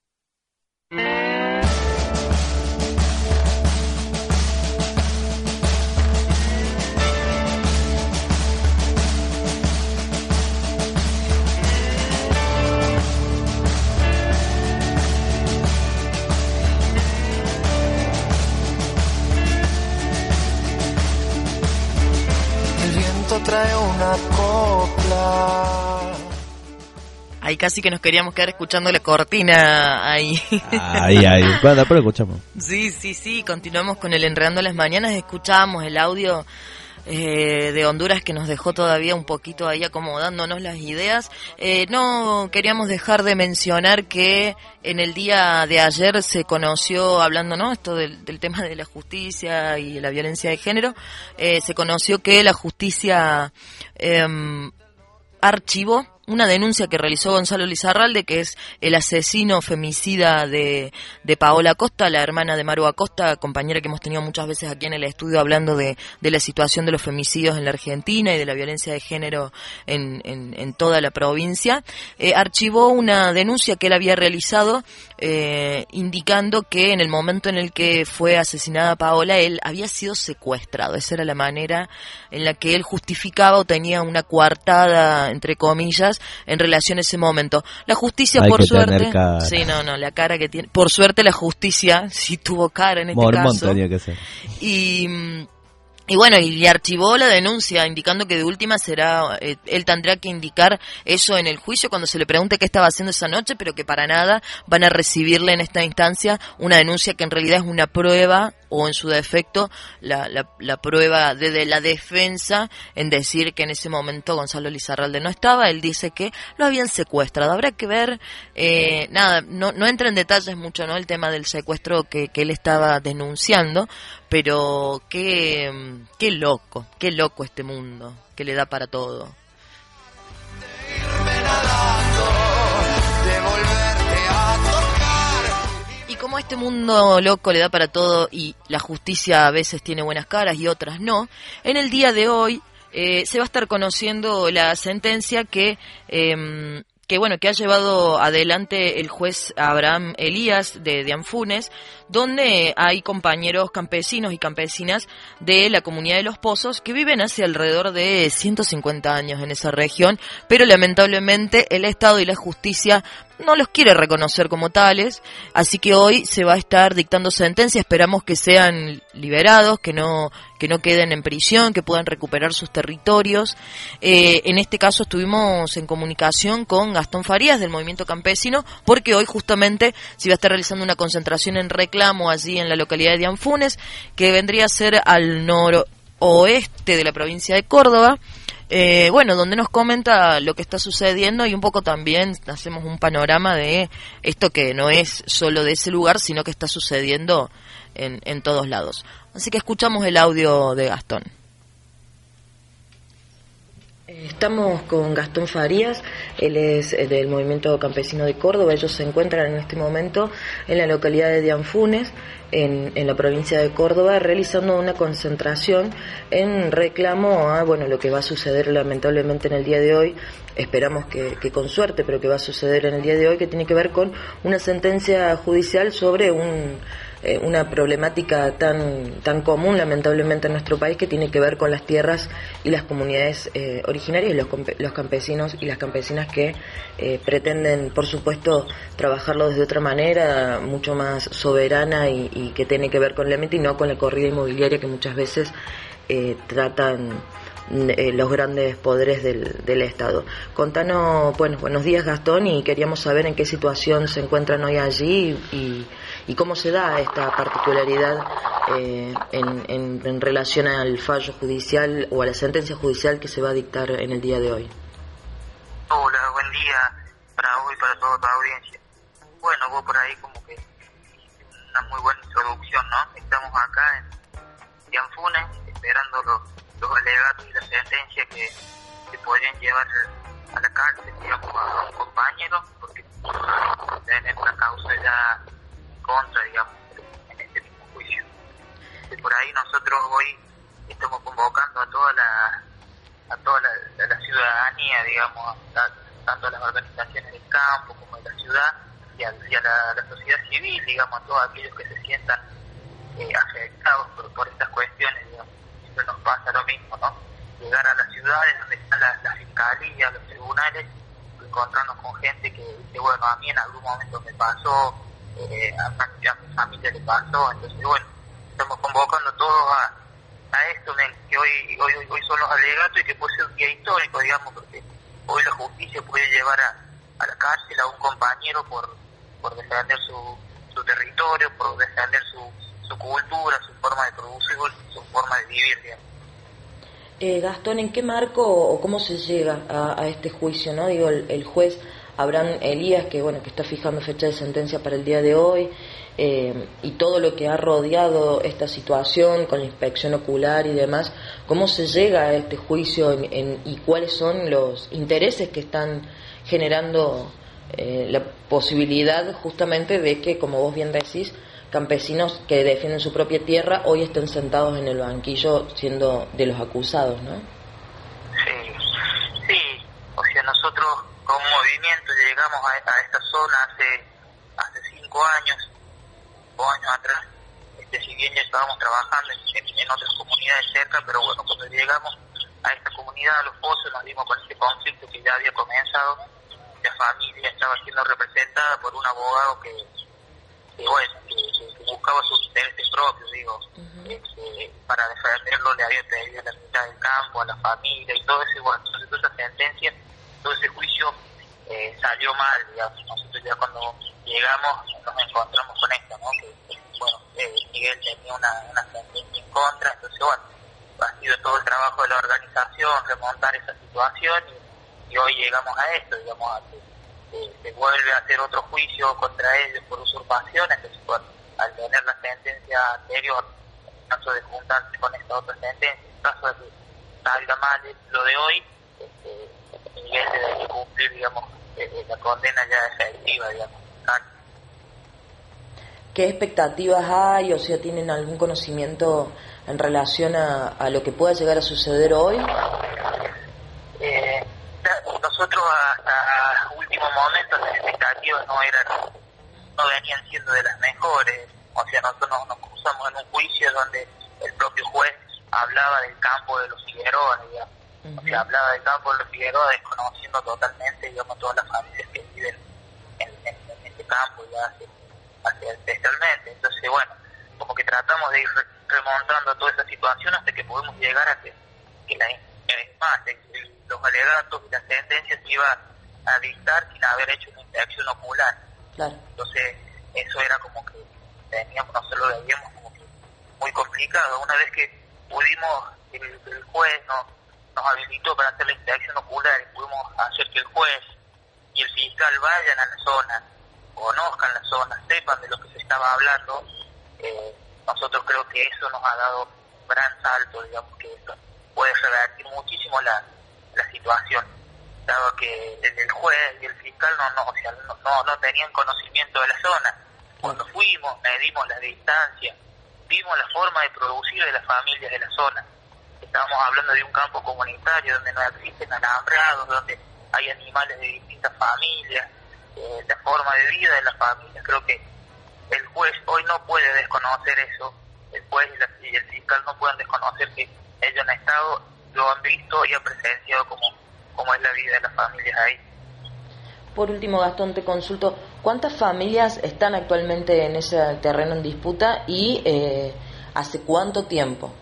El viento trae una copla. Ahí casi que nos queríamos quedar escuchando la cortina ahí. Ahí, ahí. Bueno, pero escuchamos. Sí, sí, sí, continuamos con el Enredando las Mañanas, escuchábamos el audio eh, de Honduras que nos dejó todavía un poquito ahí acomodándonos las ideas. Eh, no queríamos dejar de mencionar que en el día de ayer se conoció, hablando, ¿no?, esto del, del tema de la justicia y la violencia de género, eh, se conoció que la justicia eh, archivó una denuncia que realizó Gonzalo Lizarralde, que es el asesino femicida de, de Paola Acosta, la hermana de Maru Acosta, compañera que hemos tenido muchas veces aquí en el estudio hablando de, de la situación de los femicidios en la Argentina y de la violencia de género en, en, en toda la provincia. Eh, archivó una denuncia que él había realizado eh, indicando que en el momento en el que fue asesinada Paola, él había sido secuestrado. Esa era la manera en la que él justificaba o tenía una coartada, entre comillas, justicias en relación a ese momento. La justicia, Hay por que suerte... tener cara. Sí, no, no, la cara que tiene... Por suerte la justicia sí tuvo cara en este Mormón caso. tenía que ser. Y... Y bueno, y le archivó la denuncia, indicando que de última será, eh, él tendrá que indicar eso en el juicio cuando se le pregunte qué estaba haciendo esa noche, pero que para nada van a recibirle en esta instancia una denuncia que en realidad es una prueba, o en su defecto, la, la, la prueba de, de la defensa en decir que en ese momento Gonzalo Lizarralde no estaba. Él dice que lo habían secuestrado. Habrá que ver, eh, nada, no, no entra en detalles mucho, ¿no? El tema del secuestro que, que él estaba denunciando, pero qué, qué loco, qué loco este mundo, que le da para todo. Y como este mundo loco le da para todo y la justicia a veces tiene buenas caras y otras no, en el día de hoy eh, se va a estar conociendo la sentencia que... Eh, que bueno, que ha llevado adelante el juez Abraham Elías de, de Anfunes, donde hay compañeros campesinos y campesinas de la comunidad de Los Pozos que viven hace alrededor de ciento cincuenta años en esa región, pero lamentablemente el Estado y la justicia no los quiere reconocer como tales, así que hoy se va a estar dictando sentencia. Esperamos que sean liberados, que no que no queden en prisión, que puedan recuperar sus territorios. Eh, en este caso estuvimos en comunicación con Gastón Farías del Movimiento Campesino, porque hoy justamente se va a estar realizando una concentración en reclamo allí en la localidad de Anfunes, que vendría a ser al noroeste de la provincia de Córdoba. Eh, bueno, donde nos comenta lo que está sucediendo y un poco también hacemos un panorama de esto que no es solo de ese lugar, sino que está sucediendo en, en todos lados. Así que escuchamos el audio de Gastón. Estamos con Gastón Farías, él es del Movimiento Campesino de Córdoba. Ellos se encuentran en este momento en la localidad de Anfunes, en, en la provincia de Córdoba, realizando una concentración en reclamo a bueno lo que va a suceder lamentablemente en el día de hoy. Esperamos que, que con suerte, pero que va a suceder en el día de hoy, que tiene que ver con una sentencia judicial sobre un eh, una problemática tan tan común lamentablemente en nuestro país, que tiene que ver con las tierras y las comunidades eh, originarias y los, los campesinos y las campesinas que eh, pretenden, por supuesto, trabajarlo de otra manera, mucho más soberana y, y que tiene que ver con el ambiente y no con la corrida inmobiliaria que muchas veces eh, tratan eh, los grandes poderes del, del Estado. Contanos, bueno, buenos días Gastón, y queríamos saber en qué situación se encuentran hoy allí y, y cómo se da esta particularidad eh, en, en, en relación al fallo judicial o a la sentencia judicial que se va a dictar en el día de hoy. Hola, buen día para vos y para toda tu audiencia. Bueno, vos por ahí como que una muy buena introducción, ¿no? Estamos acá en Anfunes esperando los, los alegatos y la sentencia que, que podrían llevar a la cárcel, digamos, a un compañero, porque tenemos una causa ya en contra, digamos, en este mismo juicio. Y por ahí nosotros hoy estamos convocando a toda la a toda la, la, la ciudadanía, digamos, a, tanto a las organizaciones del campo como de la ciudad, y a, y a la, la sociedad civil, digamos, a todos aquellos que se sientan eh, afectados por, por estas cuestiones, digamos. Siempre nos pasa lo mismo, ¿no? Llegar a las ciudades donde están las, las fiscalías, los tribunales, encontrarnos con gente que dice, bueno, a mí en algún momento me pasó, eh, a, a mi familia le pasó, entonces, bueno, estamos convocando todos a, a esto, men, que hoy, hoy, hoy son los alegatos y que puede ser un día histórico, digamos, porque hoy la justicia puede llevar a, a la cárcel a un compañero por por defender su, su territorio, por defender su, su cultura, su forma de producir, su forma de vivir, digamos. Eh, Gastón, ¿en qué marco o cómo se llega a, a este juicio, no? Digo, el, el juez Abraham Elías, que bueno, que está fijando fecha de sentencia para el día de hoy, eh, y todo lo que ha rodeado esta situación con la inspección ocular y demás, ¿cómo se llega a este juicio en, en, y cuáles son los intereses que están generando Eh, la posibilidad justamente de que, como vos bien decís, campesinos que defienden su propia tierra hoy estén sentados en el banquillo siendo de los acusados, ¿no? Sí, sí, o sea, nosotros como movimiento llegamos a, a esta zona hace hace cinco años, cinco años atrás, este, si bien ya estábamos trabajando en, en, en otras comunidades cerca, pero bueno, cuando llegamos a esta comunidad, a los pozos, nos dimos con este conflicto que ya había comenzado. La familia estaba siendo representada por un abogado que, que bueno, que, que, que buscaba sus intereses propios, digo, uh-huh. que, que para defenderlo le había pedido la mitad del campo a la familia y todo eso, y bueno, entonces toda esa sentencia, todo ese juicio eh, salió mal, digamos. Nosotros ya cuando llegamos nos encontramos con esto, ¿no? Que, que bueno, eh, Miguel tenía una, una sentencia en contra, entonces bueno, ha sido todo el trabajo de la organización remontar esa situación y, y hoy llegamos a esto, digamos, a que eh, se vuelve a hacer otro juicio contra ellos por usurpación, entonces bueno, al tener la sentencia anterior, en caso de juntarse con esta otra sentencia, en caso de que salga mal lo de hoy, este, Miguel debe cumplir, digamos, eh, la condena ya efectiva, digamos. ¿Qué expectativas hay? O sea, ¿tienen algún conocimiento en relación a, a lo que pueda llegar a suceder hoy? Eh, nosotros hasta último momento las expectativas no eran, no venían siendo de las mejores. O sea, nosotros nos, nos cruzamos en un juicio donde el propio juez hablaba del campo de los Figueroa, digamos. Uh-huh. O sea, hablaba del campo de los Figueroa desconociendo totalmente, digamos, todas las familias que viven en, en, en este campo ya hace, hace ancestralmente. Entonces, bueno, como que tratamos de ir re- remontando toda esa situación hasta que pudimos llegar a que, que la, eh, más, de, de, los alegatos y las sentencias se iban a dictar sin haber hecho una inspección ocular. Claro. Entonces, eso era como que teníamos, nosotros lo veíamos como que muy complicado. Una vez que pudimos, el, el juez nos, nos habilitó para hacer la inspección ocular y pudimos hacer que el juez y el fiscal vayan a la zona, conozcan la zona, sepan de lo que se estaba hablando, eh, nosotros creo que eso nos ha dado un gran salto, digamos, que esto puede revertir muchísimo la, la situación, dado que el, el juez y el fiscal no, no, o sea, no, no, no tenían conocimiento de la zona. Cuando fuimos, medimos las distancias, vimos la forma de producir de las familias de la zona. Estábamos hablando de un campo comunitario donde no existen alambrados, donde hay animales de distintas familias, eh, la forma de vida de las familias. Creo que el juez hoy no puede desconocer eso, el juez y, la, y el fiscal no pueden desconocer que ellos han estado, lo han visto y han presenciado como, como es la vida de las familias ahí. Por último, Gastón, te consulto, ¿cuántas familias están actualmente en ese terreno en disputa y eh, hace cuánto tiempo?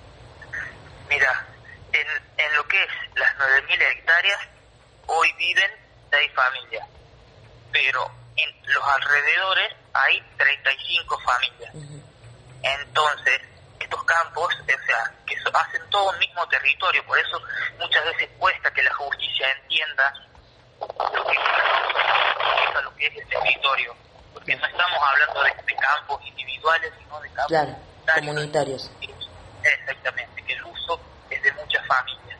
Mira, en, en lo que es las nueve mil hectáreas, hoy viven seis familias, pero en los alrededores hay treinta y cinco familias. Uh-huh. Entonces, estos campos, o sea, que so, hacen todo un mismo territorio, por eso muchas veces cuesta que la justicia entienda lo que es, lo que es el territorio, porque no estamos hablando de, de campos individuales, sino de campos claro, comunitarios. Exactamente, que el uso es de muchas familias.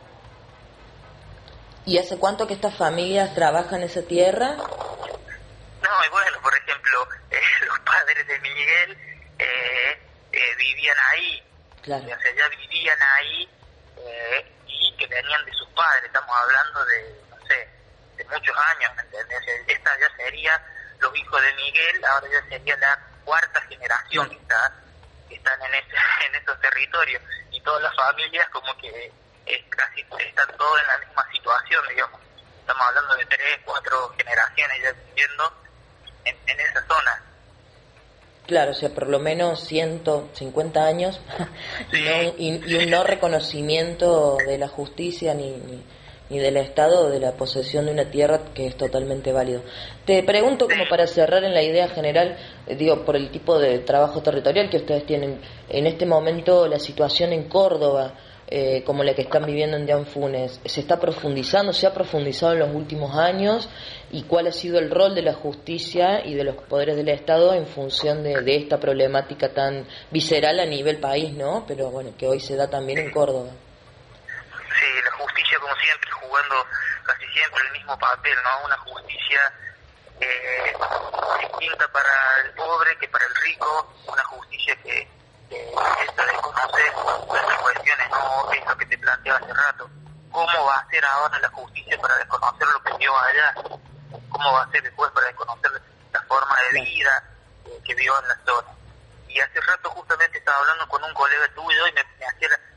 ¿Y hace cuánto que estas familias trabajan esa tierra? No, y bueno, por ejemplo, eh, los padres de Miguel eh, eh, vivían ahí, claro. O sea, ya vivían ahí eh, y que venían de sus padres, estamos hablando de, no sé, de muchos años, ¿me entiendes? Esta ya sería los hijos de Miguel, ahora ya sería la cuarta generación que, está, que están en, ese, en esos territorios, y todas las familias como que eh, casi están todas en la misma situación, digamos. Estamos hablando de tres, cuatro generaciones ya viviendo en, en esa zona. Claro, o sea, por lo menos ciento cincuenta años sí. y, no, y, y un no reconocimiento de la justicia ni, ni, ni del Estado de la posesión de una tierra que es totalmente válido. Te pregunto, como para cerrar en la idea general, eh, digo, por el tipo de trabajo territorial que ustedes tienen, en este momento la situación en Córdoba, eh, como la que están viviendo en Dianfunes, ¿se está profundizando, se ha profundizado en los últimos años? ¿Y cuál ha sido el rol de la justicia y de los poderes del Estado en función de, de esta problemática tan visceral a nivel país, ¿no? Pero bueno, que hoy se da también en Córdoba. Sí, la justicia, como siempre, jugando casi siempre el mismo papel, ¿no? Una justicia eh, distinta para el pobre que para el rico, una justicia que, que intenta desconocer las cuestiones, ¿no? Es lo que te planteaba hace rato. ¿Cómo va a ser ahora la justicia para desconocer lo que vio allá? ¿Cómo va a ser después para desconocer la forma de vida eh, que vio en la zona? Y hace rato justamente estaba hablando con un colega tuyo y me, me hacía la, la misma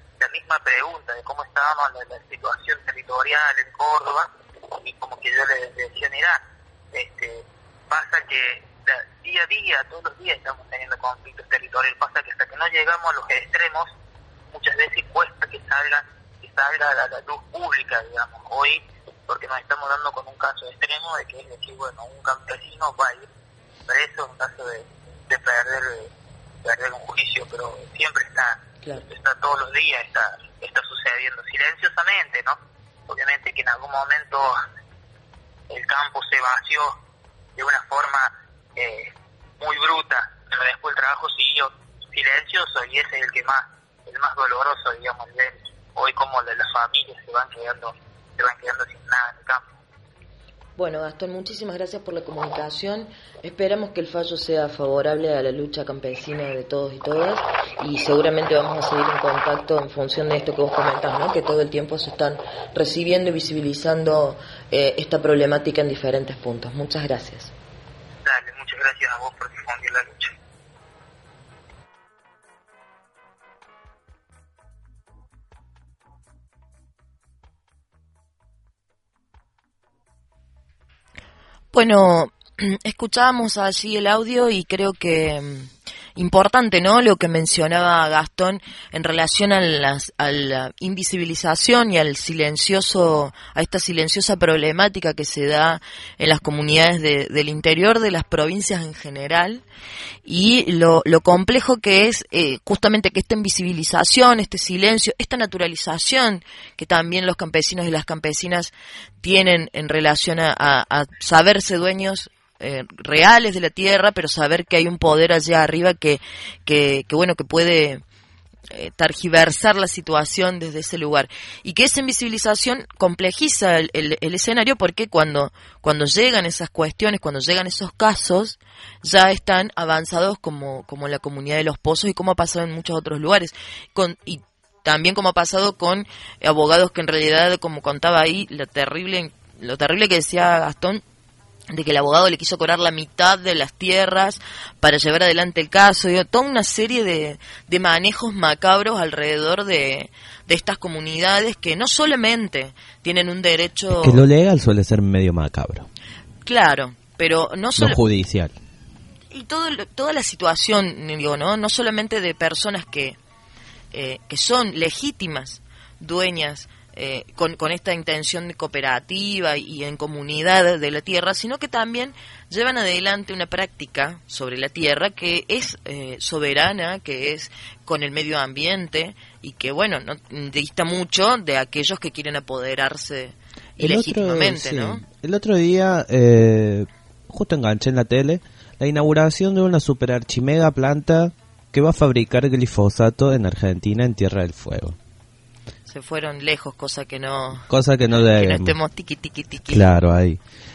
misma pregunta de cómo estábamos en la, la situación territorial en Córdoba, y como que yo le decía, mira, este, pasa que la, día a día, todos los días estamos teniendo conflictos territoriales, pasa que hasta que no llegamos a los extremos, muchas veces cuesta que salga, que salga la, la luz pública, digamos, hoy, porque nos estamos dando con un caso extremo de que es decir, bueno, un campesino va a ir preso en caso de, de perder, de perder un juicio, pero siempre está, claro. está todos los días, está, está sucediendo silenciosamente, ¿no? Obviamente que en algún momento el campo se vació de una forma eh, muy bruta, pero después el trabajo siguió silencioso y ese es el que más, el más doloroso, digamos, el ver hoy como las familias se van quedando, se van quedando sin nada en el campo. Bueno, Gastón, muchísimas gracias por la comunicación. Esperamos que el fallo sea favorable a la lucha campesina de todos y todas, y seguramente vamos a seguir en contacto en función de esto que vos comentás, ¿no? Que todo el tiempo se están recibiendo y visibilizando eh, esta problemática en diferentes puntos. Muchas gracias. Dale, muchas gracias a vos por difundir la lucha. Bueno, escuchábamos allí el audio y creo que importante, ¿no? Lo que mencionaba Gastón en relación a, las, a la invisibilización y al silencioso, a esta silenciosa problemática que se da en las comunidades de, del interior de las provincias en general, y lo, lo complejo que es eh, justamente que esta invisibilización, este silencio, esta naturalización que también los campesinos y las campesinas tienen en relación a, a, a saberse dueños Eh, reales de la tierra, pero saber que hay un poder allá arriba que, que, que bueno, que puede eh, tergiversar la situación desde ese lugar, y que esa invisibilización complejiza el, el, el escenario, porque cuando, cuando llegan esas cuestiones, cuando llegan esos casos, ya están avanzados como, como la comunidad de Los Pozos y como ha pasado en muchos otros lugares, con, y también como ha pasado con abogados que en realidad, como contaba ahí, lo terrible, lo terrible que decía Gastón, de que el abogado le quiso cobrar la mitad de las tierras para llevar adelante el caso, y toda una serie de, de manejos macabros alrededor de, de estas comunidades que no solamente tienen un derecho... Es que lo legal suele ser medio macabro. Claro, pero no solo... Lo judicial. Y todo, toda la situación, digo, ¿no? No solamente de personas que, eh, que son legítimas dueñas Eh, con, con esta intención de cooperativa y en comunidad de la tierra, sino que también llevan adelante una práctica sobre la tierra que es eh, soberana, que es con el medio ambiente, y que, bueno, no dista mucho de aquellos que quieren apoderarse ilegítimamente, el otro, ¿no? Sí. El otro día, eh, justo enganché en la tele, la inauguración de una superarchimega planta que va a fabricar glifosato en Argentina, en Tierra del Fuego. Se fueron lejos, cosa que no... Cosa que no debemos. Que no estemos tiqui, tiqui, tiqui. Claro, ahí.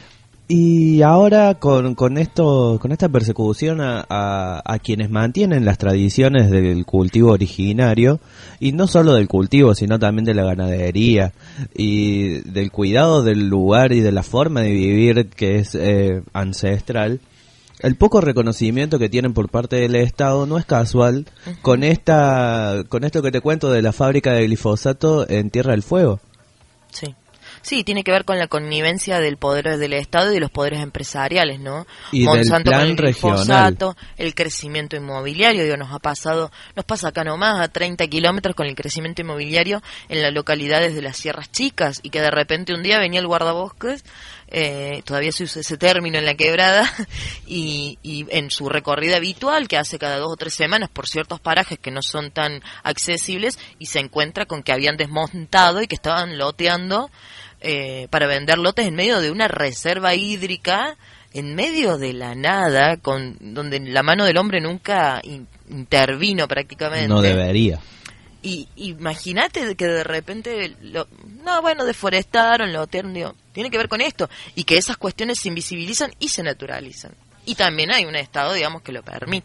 Y ahora con, con esto, con esta persecución a, a, a quienes mantienen las tradiciones del cultivo originario, y no solo del cultivo, sino también de la ganadería, y del cuidado del lugar y de la forma de vivir que es eh, ancestral, el poco reconocimiento que tienen por parte del Estado no es casual. Uh-huh. con esta con esto que te cuento de la fábrica de glifosato en Tierra del Fuego. Sí. Sí, tiene que ver con la connivencia del poder del Estado y de los poderes empresariales, ¿no? Y Monsanto del plan con el regional. glifosato, el crecimiento inmobiliario, digo, nos ha pasado, nos pasa acá nomás a treinta kilómetros con el crecimiento inmobiliario en las localidades de las Sierras Chicas, y que de repente un día venía el guardabosques, eh, todavía se usa ese término en la quebrada, y, y en su recorrida habitual que hace cada dos o tres semanas por ciertos parajes que no son tan accesibles, y se encuentra con que habían desmontado y que estaban loteando eh, para vender lotes en medio de una reserva hídrica, en medio de la nada, con donde la mano del hombre nunca in, intervino prácticamente. No debería. Y imagínate que de repente, lo, no, bueno, deforestaron, lotearon, digo, tiene que ver con esto, y que esas cuestiones se invisibilizan y se naturalizan. Y también hay un Estado, digamos, que lo permite,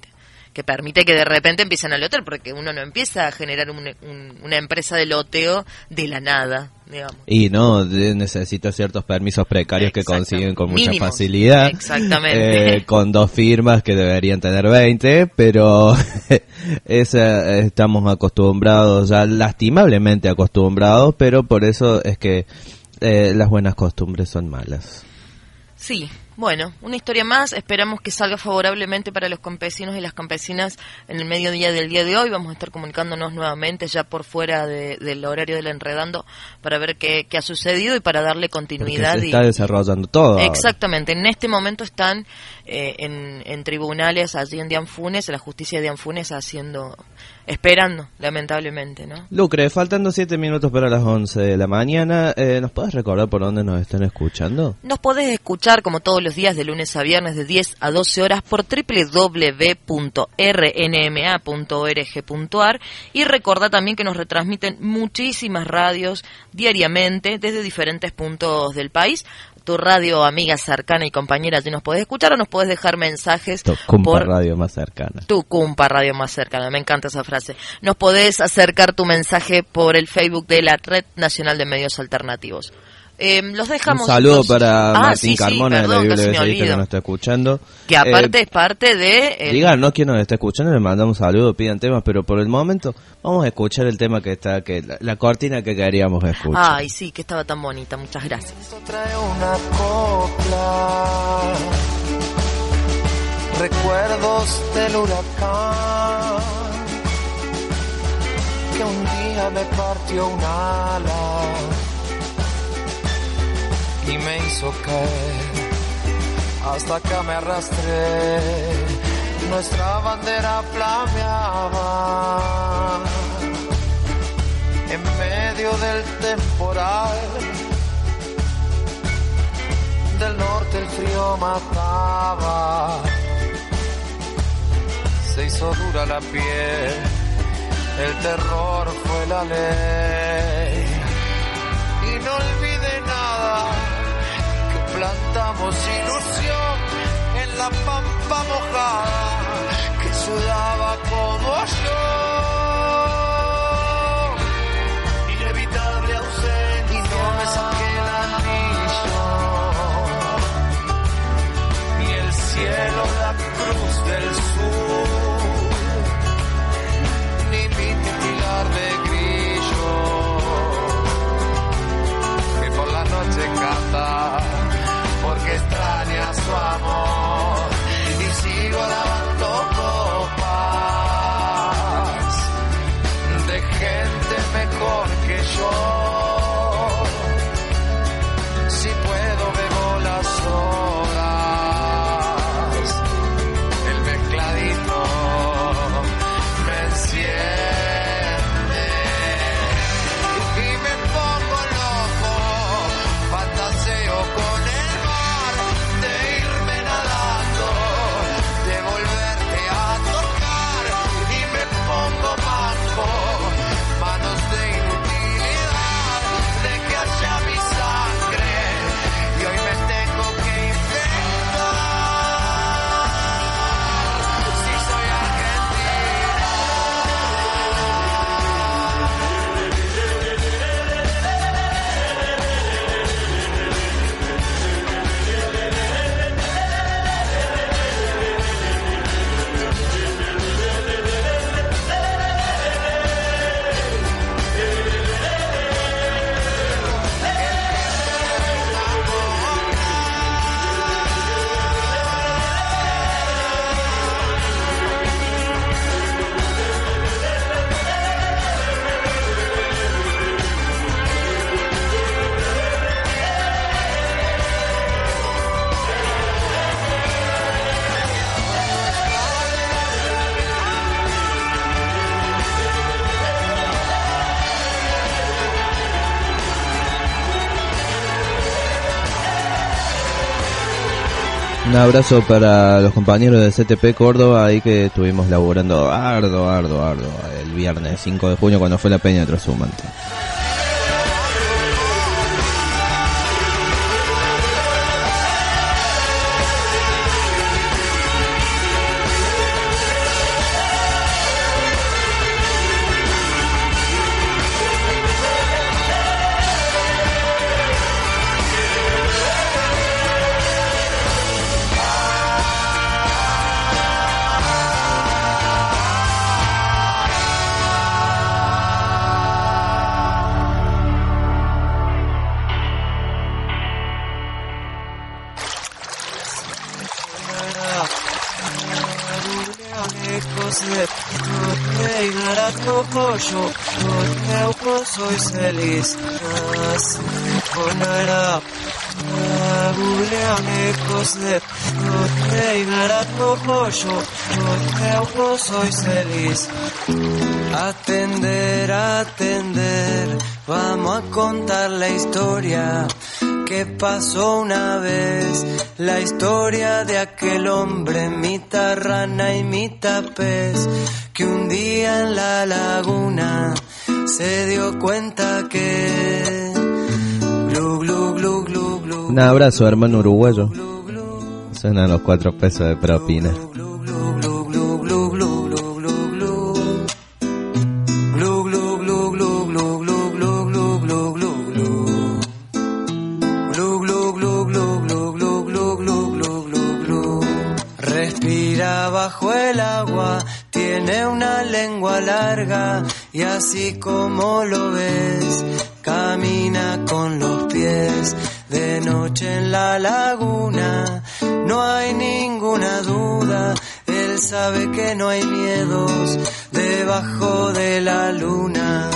que permite que de repente empiecen a lotear, porque uno no empieza a generar un, un, una empresa de loteo de la nada, digamos. Y no, de, necesita ciertos permisos precarios que consiguen con mucha Mínimos. facilidad. Exactamente. Eh, con dos firmas que deberían tener veinte, pero esa, estamos acostumbrados, ya lastimablemente acostumbrados, pero por eso es que eh, las buenas costumbres son malas. Sí, bueno, una historia más, esperamos que salga favorablemente para los campesinos y las campesinas en el mediodía del día de hoy. Vamos a estar comunicándonos nuevamente ya por fuera de, del horario del Enredando para ver qué, qué ha sucedido y para darle continuidad. Porque se está y, desarrollando todo. Exactamente, en este momento están eh, en, en tribunales allí en Dianfunes, la justicia de Dianfunes haciendo, esperando, lamentablemente, ¿no? Lucre, faltando siete minutos para las once de la mañana, eh, ¿nos puedes recordar por dónde nos están escuchando? Nos podés escuchar como todos los días de lunes a viernes de diez a doce horas por doble u doble u doble u punto r n m a punto org punto a r y recordá también que nos retransmiten muchísimas radios diariamente desde diferentes puntos del país. Tu radio amiga cercana y compañera, allí nos podés escuchar o nos podés dejar mensajes Tu cumpa por radio más cercana. Tu cumpa radio más cercana, me encanta esa frase. Nos podés acercar tu mensaje por el Facebook de la Red Nacional de Medios Alternativos. Eh, los dejamos. Un saludo entonces. para ah, Martín sí, Carmona sí, de la perdón, Biblia casi me Evangelista que olvido. nos está escuchando. Que aparte Eh, es parte de... el- Díganos quién nos está escuchando, le mandamos un saludo, pidan temas, pero por el momento vamos a escuchar el tema que está, que la, la cortina que queríamos escuchar. Ay, sí, que estaba tan bonita, muchas gracias. Trae una copla, recuerdos del huracán, que un día me partió un ala y me hizo caer, hasta acá me arrastré, nuestra bandera flameaba en medio del temporal. Del norte el frío mataba, se hizo dura la piel, el terror fue la ley. Y no olvide nada, que plantamos ilusión en la pampa mojada, que sudaba como yo. Inevitable ausencia, y no me saqué el anillo, ni el cielo, la cruz del sur, ni mi titular de grillo, que por la noche canta, porque extraña su amor, y sigo lavando copas de gente mejor que yo. Si puedo bebo las horas, el mezcladito me enciende y me pongo loco, fantaseo con el mar, de irme nadando, de volverte a tocar, y me pongo manco, manos de inutilidad, de que haya mi sangre, y hoy me tengo que inventar si soy Un abrazo para los compañeros de C T P Córdoba, ahí que estuvimos laburando ardo, ardo, ardo, el viernes cinco de junio cuando fue la Peña de Trasumante. kozlet, garat kokoyo, eu soy feliz, konara, guleame kozlet, garat kokoyo, eu soy feliz. Atender, atender, vamos a contar la historia que pasó una vez, la historia de aquel hombre, mitad rana y mitad pez, que un día en la laguna se dio cuenta que... Glu, glu, glu, glu, glu. Un abrazo, hermano uruguayo. Suenan los cuatro pesos de propina. Bajo el agua tiene una lengua larga y así como lo ves camina con los pies. De noche en la laguna no hay ninguna duda, él sabe que no hay miedos debajo de la luna.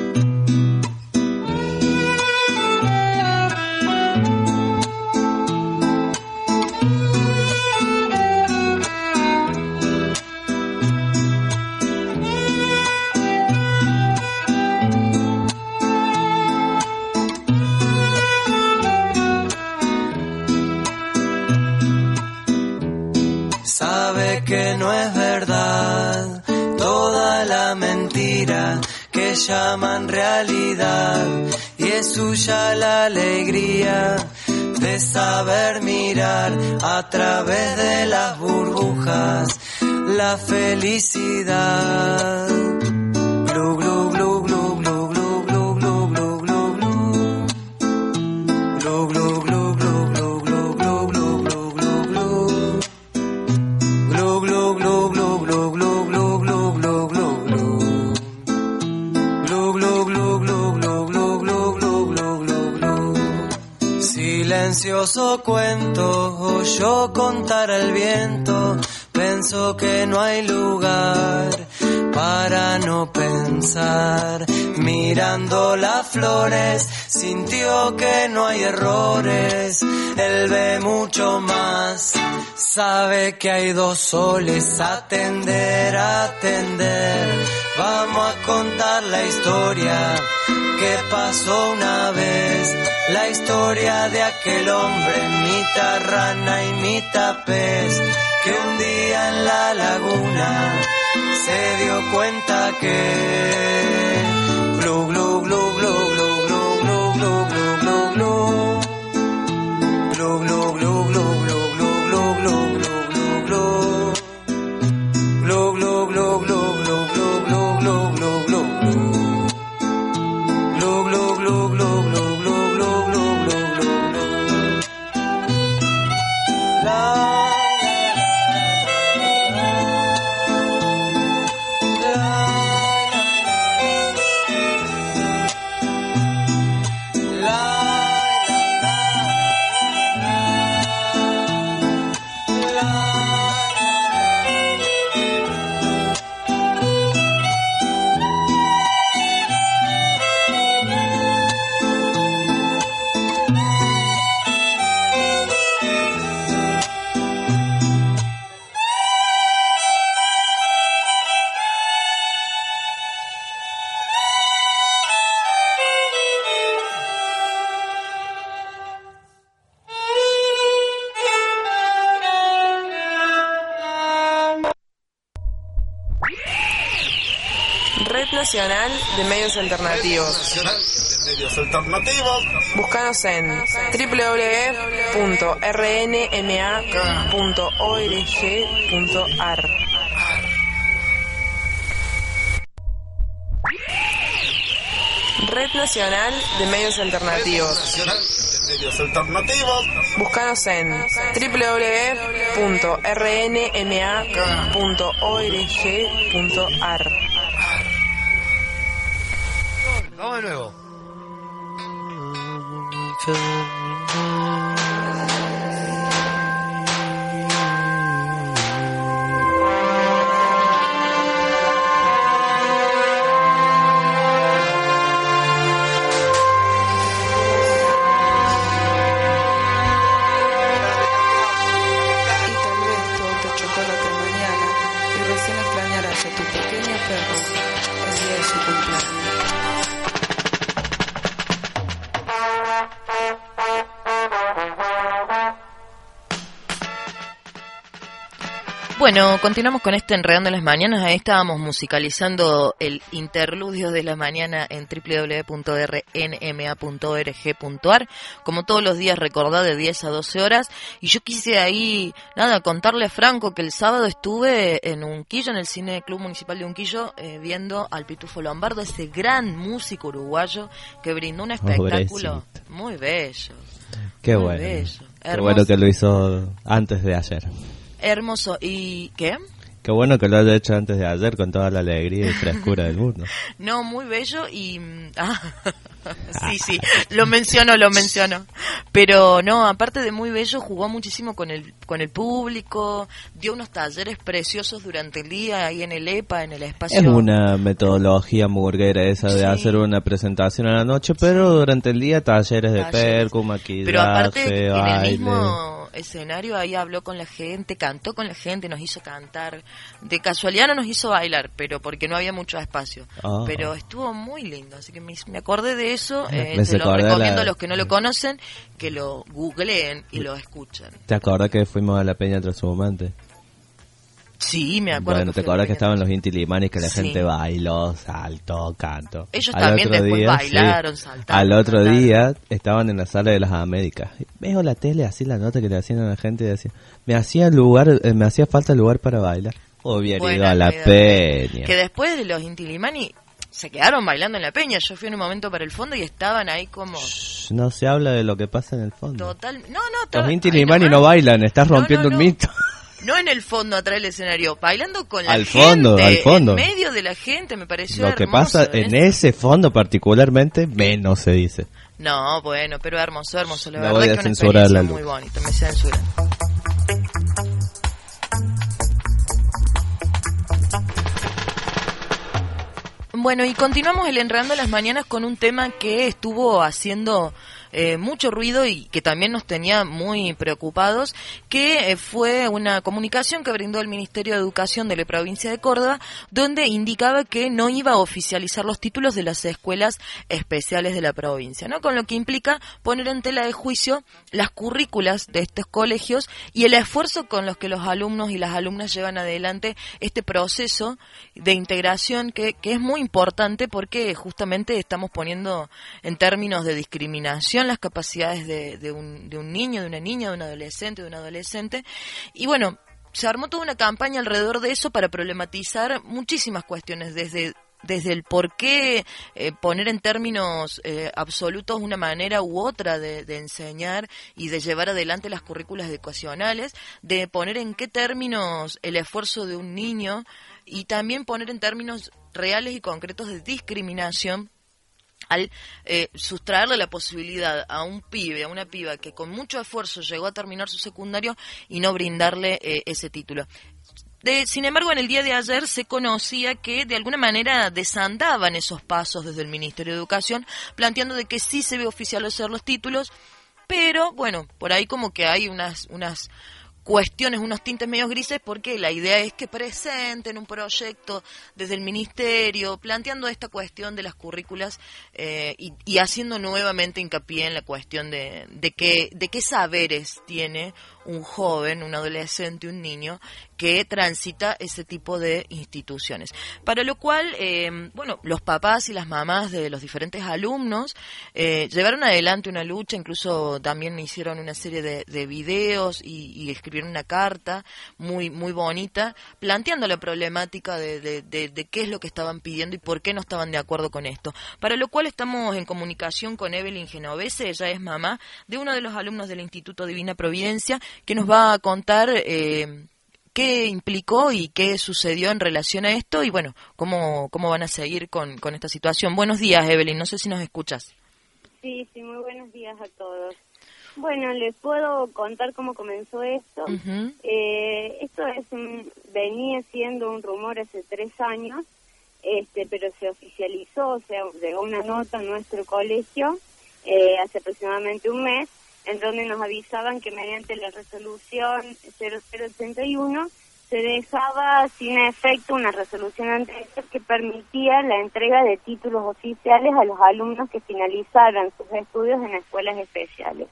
Que no es verdad toda la mentira que llaman realidad, y es suya la alegría de saber mirar a través de las burbujas la felicidad. Glu, glu, glu, glu, glu, glu, glu, glu, glu, glu, glu. Glu, glu, glu, glu, glu, glu, glu, glu, glu, glu, glu. Glu, glu, glu, glu, glu, glu, glu, glu, glu, glu, glu. Glu, glu, glu, glu, glu, glu, glu, glu, glu, glu, glu. Silencioso cuento, oyó contar el viento, pensó que no hay lugar para no pensar. Mirando las flores, sintió que no hay errores, él ve mucho más. Sabe que hay dos soles, atender, atender. Vamos a contar la historia que pasó una vez, la historia de aquel hombre, mitad rana y mitad pez, que un día en la laguna se dio cuenta que... Glu, glu, glu, glu, glu, glu, glu, glu, glu, glu, glu. Glu, glu, glu, glu, glu. Glu, glu, glu, glu, glu, glu, glu, glu, glu, glu, glu. Glu, glu, glu, glu, glu, glu, glu, glu, glu, glu. La Nacional de Medios Alternativos. Nacional de Medios Alternativos. Búscanos en doble u doble u doble u punto r n m a punto org punto a r. Red Nacional de Medios Alternativos. Nacional de Medios Alternativos. Búscanos en doble u doble u doble u punto r n m a punto org punto a r. Vamos de nuevo. felicidades a tu pequeño perro el día de su cumpleaños. Bueno, continuamos con este Enredando las Mañanas. Ahí estábamos musicalizando el interludio de la mañana en doble u doble u doble u punto r n m a punto org punto a r. Como todos los días, recordá, de diez a doce horas. Y yo quise ahí, nada, contarle a Franco que el sábado estuve en Unquillo, en el Cine Club Municipal de Unquillo, eh, viendo al Pitufo Lombardo, ese gran músico uruguayo que brindó un espectáculo Pobrecito. muy bello. Qué muy bueno. bello. Qué Hermoso. bueno que lo hizo antes de ayer. Hermoso. ¿Y qué? Qué bueno que lo haya hecho antes de ayer con toda la alegría y frescura del mundo. No, muy bello y... Ah, sí, sí, lo menciono, lo menciono. Pero no, aparte de muy bello, jugó muchísimo con el con el público, dio unos talleres preciosos durante el día ahí en el E P A, en el espacio... Es una metodología murguera esa de Sí. hacer una presentación a la noche, pero durante el día talleres de Talleres. percu, maquillaje, Pero aparte, en el baile. mismo escenario ahí habló con la gente, cantó con la gente, nos hizo cantar. De casualidad no nos hizo bailar, pero porque no había mucho espacio. Ah. Pero estuvo muy lindo, así que me, me acordé de eso. Eh, Me se lo acordé recomiendo la- a los que no lo conocen, que lo googleen y lo escuchen. ¿Te acordás que fuimos a la Peña Transhumante? Sí, me acuerdo. Bueno, que ¿te fue acordás la que estaban los Inti Limanis, que la Sí. gente bailó, saltó, cantó? Ellos Al también otro después día, bailaron, sí. saltaron, Al otro cantaron. día estaban en la sala de las Américas. Veo la tele, así la nota que le hacían a la gente y decían, me hacía lugar, eh, me hacía falta lugar para bailar. Hubiera ido Buena a la idea. Peña. Que después de los Inti Limani se quedaron bailando en la peña. Yo fui en un momento para el fondo y estaban ahí como... No se habla de lo que pasa en el fondo. Total... No, no, Los estaban Inti ahí Limani nomás. no bailan, estás No, rompiendo no, un no. mito. No en el fondo, atrás del escenario, bailando con la Al gente, fondo, al fondo. en medio de la gente, me pareció Lo que hermoso. pasa en ese fondo particularmente, menos se dice. No, bueno, pero hermoso, hermoso. La Me verdad voy a que una censurar experiencia la luz. muy bonita, me censuran. Bueno, y continuamos el Enredando las Mañanas con un tema que estuvo haciendo eh, mucho ruido y que también nos tenía muy preocupados, que eh, fue una comunicación que brindó el Ministerio de Educación de la provincia de Córdoba, donde indicaba que no iba a oficializar los títulos de las escuelas especiales de la provincia, ¿no? Con lo que implica poner en tela de juicio las currículas de estos colegios y el esfuerzo con los que los alumnos y las alumnas llevan adelante este proceso de integración que, que es muy importante porque justamente estamos poniendo en términos de discriminación las capacidades de, de, un, de un niño, de una niña, de un adolescente, de un adolescente. Y bueno, se armó toda una campaña alrededor de eso para problematizar muchísimas cuestiones, desde desde el por qué eh, poner en términos eh, absolutos una manera u otra de, de enseñar y de llevar adelante las currículas educacionales, de poner en qué términos el esfuerzo de un niño y también poner en términos reales y concretos de discriminación al eh, sustraerle la posibilidad a un pibe, a una piba que con mucho esfuerzo llegó a terminar su secundario y no brindarle eh, ese título. De, sin embargo, en el día de ayer se conocía que de alguna manera desandaban esos pasos desde el Ministerio de Educación, planteando de que sí se ve oficializar los títulos, pero bueno, por ahí como que hay unas unas cuestiones, unos tintes medio grises, porque la idea es que presenten un proyecto desde el Ministerio, planteando esta cuestión de las currículas eh, y, y haciendo nuevamente hincapié en la cuestión de, de, que, de qué saberes tiene un joven, un adolescente, un niño que transita ese tipo de instituciones. Para lo cual, eh, bueno, los papás y las mamás de los diferentes alumnos eh, llevaron adelante una lucha, incluso también hicieron una serie de, de videos y, y escribieron una carta muy muy bonita, planteando la problemática de, de, de, de qué es lo que estaban pidiendo y por qué no estaban de acuerdo con esto. Para lo cual estamos en comunicación con Evelyn Genovese, ella es mamá de uno de los alumnos del Instituto Divina Providencia, que nos va a contar eh, qué implicó y qué sucedió en relación a esto y bueno, cómo, cómo van a seguir con, con esta situación. Buenos días, Evelyn, no sé si nos escuchas. Sí, sí, muy buenos días a todos. Bueno, les puedo contar cómo comenzó esto. Uh-huh. Eh, esto es un, venía siendo un rumor hace tres años, este, pero se oficializó, o sea, llegó una nota a nuestro colegio eh, hace aproximadamente un mes, en donde nos avisaban que mediante la resolución cero cero ochenta y uno se dejaba sin efecto una resolución anterior que permitía la entrega de títulos oficiales a los alumnos que finalizaran sus estudios en escuelas especiales.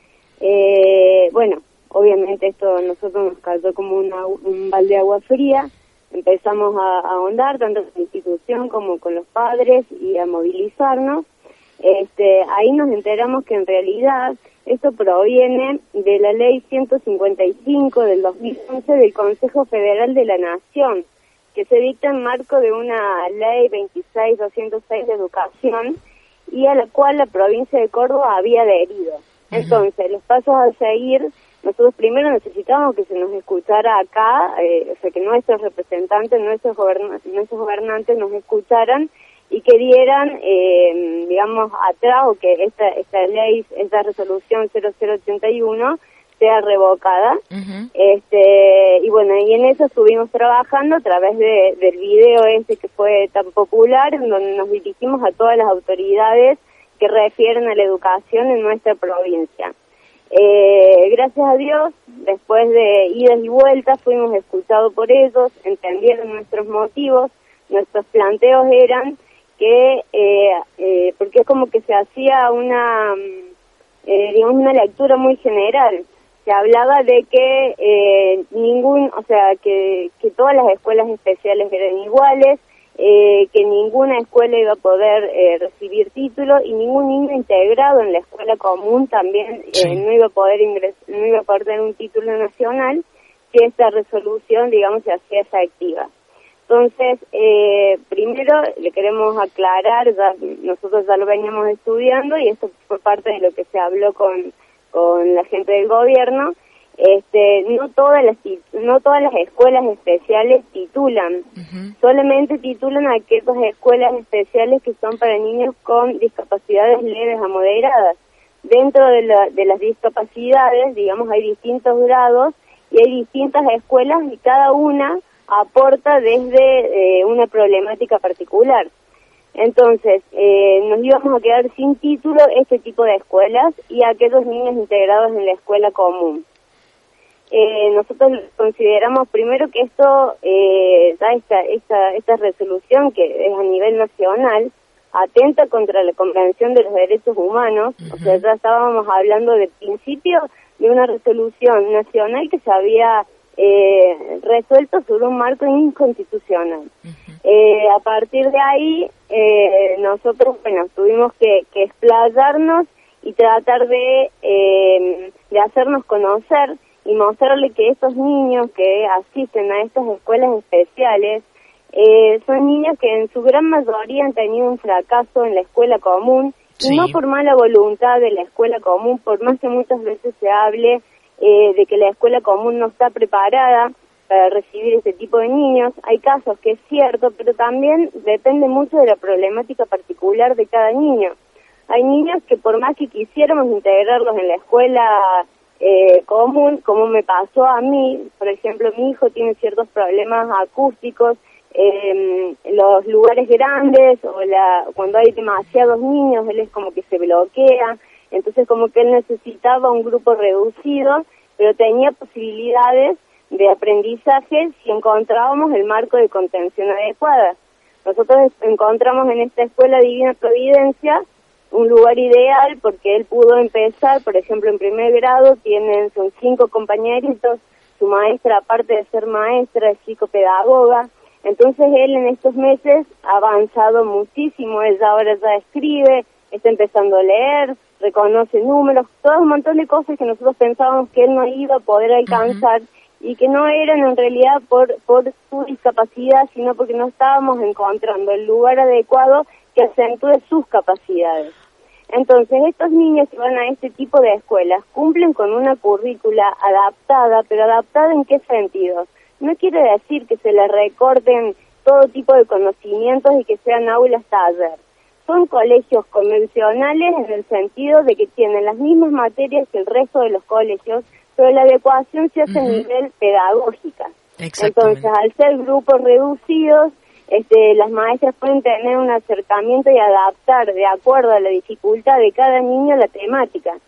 Eh, bueno, obviamente esto a nosotros nos cayó como una, un balde de agua fría. Empezamos a, a ahondar tanto con la institución como con los padres y a movilizarnos. Este, ahí nos enteramos que en realidad esto proviene de la ley ciento cincuenta y cinco del dos mil once del Consejo Federal de la Nación, que se dicta en marco de una ley veintiséis mil doscientos seis de educación y a la cual la provincia de Córdoba había adherido. Entonces, los pasos a seguir, nosotros primero necesitamos que se nos escuchara acá, eh, o sea, que nuestros representantes, nuestros, goberna nuestros gobernantes nos escucharan y que dieran, eh, digamos, atrás, o que esta esta ley, esta resolución cero cero ochenta y uno sea revocada. Uh-huh. este Y bueno, y en eso estuvimos trabajando a través de, del video ese que fue tan popular, en donde nos dirigimos a todas las autoridades que refieren a la educación en nuestra provincia. Eh, gracias a Dios, después de idas y vueltas, fuimos escuchados por ellos, entendieron nuestros motivos, nuestros planteos eran que, eh, eh, porque es como que se hacía una, eh, digamos, una lectura muy general. Se hablaba de que eh, ningún, o sea, que, que todas las escuelas especiales eran iguales, eh, que ninguna escuela iba a poder eh, recibir título y ningún niño integrado en la escuela común también eh, sí. no iba a poder ingresar, no iba a poder tener un título nacional si esta resolución, digamos, se hacía efectiva. Entonces, eh, primero le queremos aclarar, ya, nosotros ya lo veníamos estudiando y esto fue parte de lo que se habló con, con la gente del gobierno. Este, no todas las no todas las escuelas especiales titulan, uh-huh. solamente titulan a aquellas escuelas especiales que son para niños con discapacidades leves a moderadas. Dentro de, la, de las discapacidades, digamos, hay distintos grados y hay distintas escuelas y cada una aporta desde eh, una problemática particular. Entonces, eh, nos íbamos a quedar sin título este tipo de escuelas y aquellos niños integrados en la escuela común. Eh, nosotros consideramos primero que esto, eh, da esta, esta, esta resolución que es a nivel nacional, atenta contra la Convención de los Derechos Humanos. Uh-huh. O sea, ya estábamos hablando de principio de una resolución nacional que se había eh, resuelto sobre un marco inconstitucional. Uh-huh. Eh, a partir de ahí, eh, nosotros, bueno, tuvimos que, que explayarnos y tratar de, eh, de hacernos conocer y mostrarle que estos niños que asisten a estas escuelas especiales eh, son niños que en su gran mayoría han tenido un fracaso en la escuela común, sí. y no por mala voluntad de la escuela común, por más que muchas veces se hable eh, de que la escuela común no está preparada para recibir este tipo de niños. Hay casos que es cierto, pero también depende mucho de la problemática particular de cada niño. Hay niños que por más que quisiéramos integrarlos en la escuela Eh, común, como me pasó a mí, por ejemplo, mi hijo tiene ciertos problemas acústicos, eh, los lugares grandes o la, cuando hay demasiados niños, él es como que se bloquea, entonces como que él necesitaba un grupo reducido, pero tenía posibilidades de aprendizaje si encontrábamos el marco de contención adecuada. Nosotros encontramos en esta escuela Divina Providencia un lugar ideal porque él pudo empezar, por ejemplo, en primer grado, tienen son cinco compañeritos, su maestra, aparte de ser maestra, es psicopedagoga, entonces él en estos meses ha avanzado muchísimo, ella ahora ya escribe, está empezando a leer, reconoce números, todo un montón de cosas que nosotros pensábamos que él no iba a poder alcanzar, uh-huh. y que no eran en realidad por, por su discapacidad, sino porque no estábamos encontrando el lugar adecuado que acentúe sus capacidades. Entonces, estos niños que van a este tipo de escuelas cumplen con una currícula adaptada, pero ¿adaptada en qué sentido? No quiere decir que se les recorten todo tipo de conocimientos y que sean aulas taller. Son colegios convencionales en el sentido de que tienen las mismas materias que el resto de los colegios, pero la adecuación se hace uh-huh. a nivel pedagógica. Entonces, al ser grupos reducidos, Este, las maestras pueden tener un acercamiento y adaptar de acuerdo a la dificultad de cada niño la temática.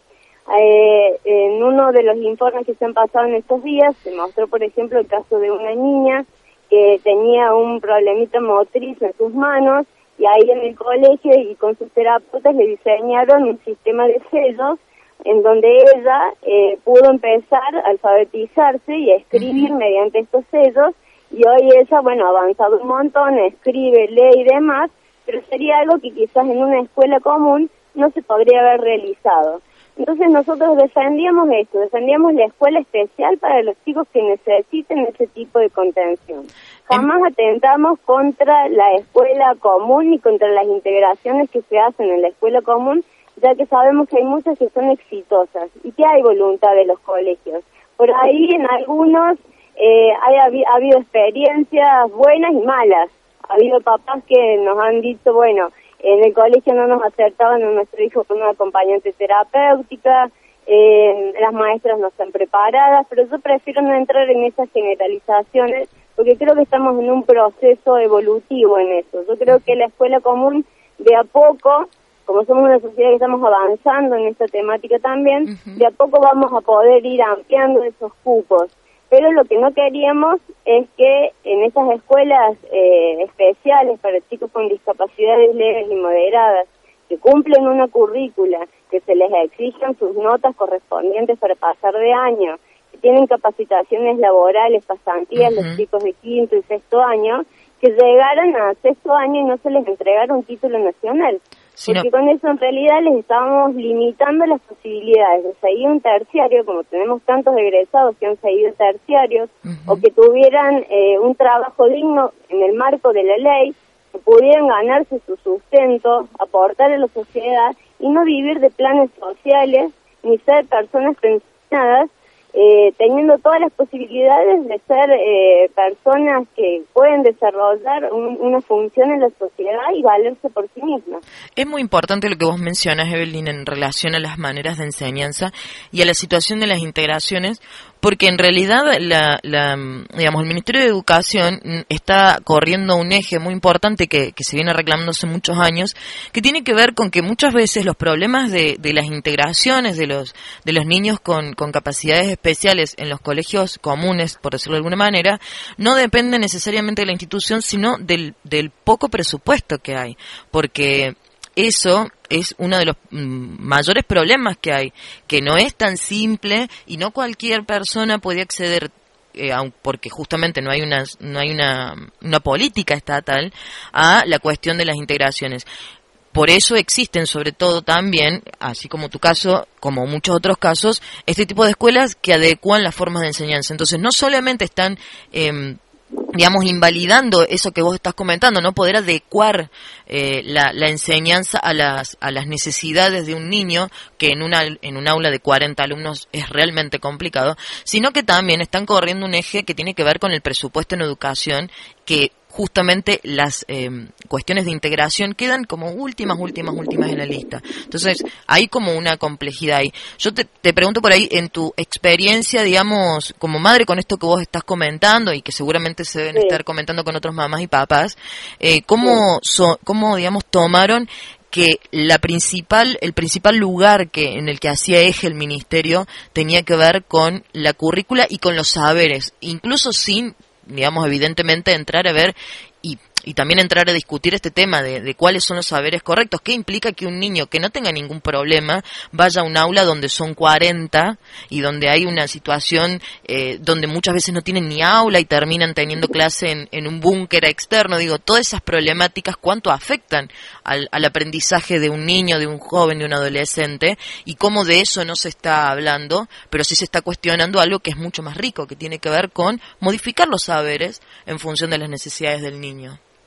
Eh, en uno de los informes que se han pasado en estos días se mostró, por ejemplo, el caso de una niña que tenía un problemita motriz en sus manos, y ahí en el colegio y con sus terapeutas le diseñaron un sistema de sellos en donde ella eh, pudo empezar a alfabetizarse y a escribir uh-huh. mediante estos sellos, y hoy ella, bueno, ha avanzado un montón, escribe, lee y demás, pero sería algo que quizás en una escuela común no se podría haber realizado. Entonces nosotros defendíamos esto, defendíamos la escuela especial para los chicos que necesiten ese tipo de contención. Jamás atentamos contra la escuela común ni contra las integraciones que se hacen en la escuela común, ya que sabemos que hay muchas que son exitosas y que hay voluntad de los colegios. Por ahí en algunos eh, hay, ha habido experiencias buenas y malas. Ha habido papás que nos han dicho, bueno, en el colegio no nos acertaban a nuestro hijo con una acompañante terapéutica, eh, las maestras no están preparadas, pero yo prefiero no entrar en esas generalizaciones porque creo que estamos en un proceso evolutivo en eso. Yo creo que la escuela común, de a poco, como somos una sociedad que estamos avanzando en esta temática también, uh-huh. de a poco vamos a poder ir ampliando esos cupos. Pero lo que no queríamos es que en esas escuelas eh, especiales para chicos con discapacidades leves y moderadas, que cumplen una currícula, que se les exijan sus notas correspondientes para pasar de año, que tienen capacitaciones laborales, pasantías, uh-huh. los chicos de quinto y sexto año, que llegaran a sexto año y no se les entregara un título nacional. Sí, porque no. Con eso en realidad les estábamos limitando las posibilidades de seguir un terciario, como tenemos tantos egresados que han seguido terciarios, uh-huh. o que tuvieran eh, un trabajo digno en el marco de la ley, que pudieran ganarse su sustento, aportar a la sociedad y no vivir de planes sociales ni ser personas pensionadas, eh, teniendo todas las posibilidades de ser eh, personas que pueden desarrollar un, una función en la sociedad y valerse por sí mismas. Es muy importante lo que vos mencionas, Evelyn, en relación a las maneras de enseñanza y a la situación de las integraciones, porque en realidad la, la, digamos, el Ministerio de Educación está corriendo un eje muy importante que, que se viene reclamando hace muchos años, que tiene que ver con que muchas veces los problemas de, de las integraciones de los de los niños con, con capacidades especiales en los colegios comunes, por decirlo de alguna manera, no dependen necesariamente de la institución, sino del, del poco presupuesto que hay, porque eso es uno de los mm, mayores problemas que hay, que no es tan simple y no cualquier persona puede acceder, eh, porque justamente no hay una no hay una, una política estatal a la cuestión de las integraciones. Por eso existen, sobre todo también, así como tu caso, como muchos otros casos, este tipo de escuelas que adecuan las formas de enseñanza. Entonces, no solamente están eh, digamos, invalidando eso que vos estás comentando, no poder adecuar eh, la, la enseñanza a las a las necesidades de un niño, que en una en un aula de cuarenta alumnos es realmente complicado, sino que también están corriendo un eje que tiene que ver con el presupuesto en educación, que justamente las eh, cuestiones de integración quedan como últimas, últimas, últimas en la lista. Entonces, hay como una complejidad ahí. Yo te, te pregunto por ahí, en tu experiencia, digamos, como madre, con esto que vos estás comentando y que seguramente se deben sí. estar comentando con otros mamás y papás, eh, ¿cómo, sí. so, cómo, digamos, tomaron que la principal, el principal lugar que en el que hacía eje el ministerio tenía que ver con la currícula y con los saberes, incluso sin, digamos, evidentemente entrar a ver y, y también entrar a discutir este tema de, de cuáles son los saberes correctos? ¿Qué implica que un niño que no tenga ningún problema vaya a un aula donde son cuarenta y donde hay una situación eh, donde muchas veces no tienen ni aula y terminan teniendo clase en, en un búnker externo? Digo, todas esas problemáticas, ¿cuánto afectan al, al aprendizaje de un niño, de un joven, de un adolescente? Y cómo de eso no se está hablando, pero sí se está cuestionando algo que es mucho más rico, que tiene que ver con modificar los saberes en función de las necesidades del niño.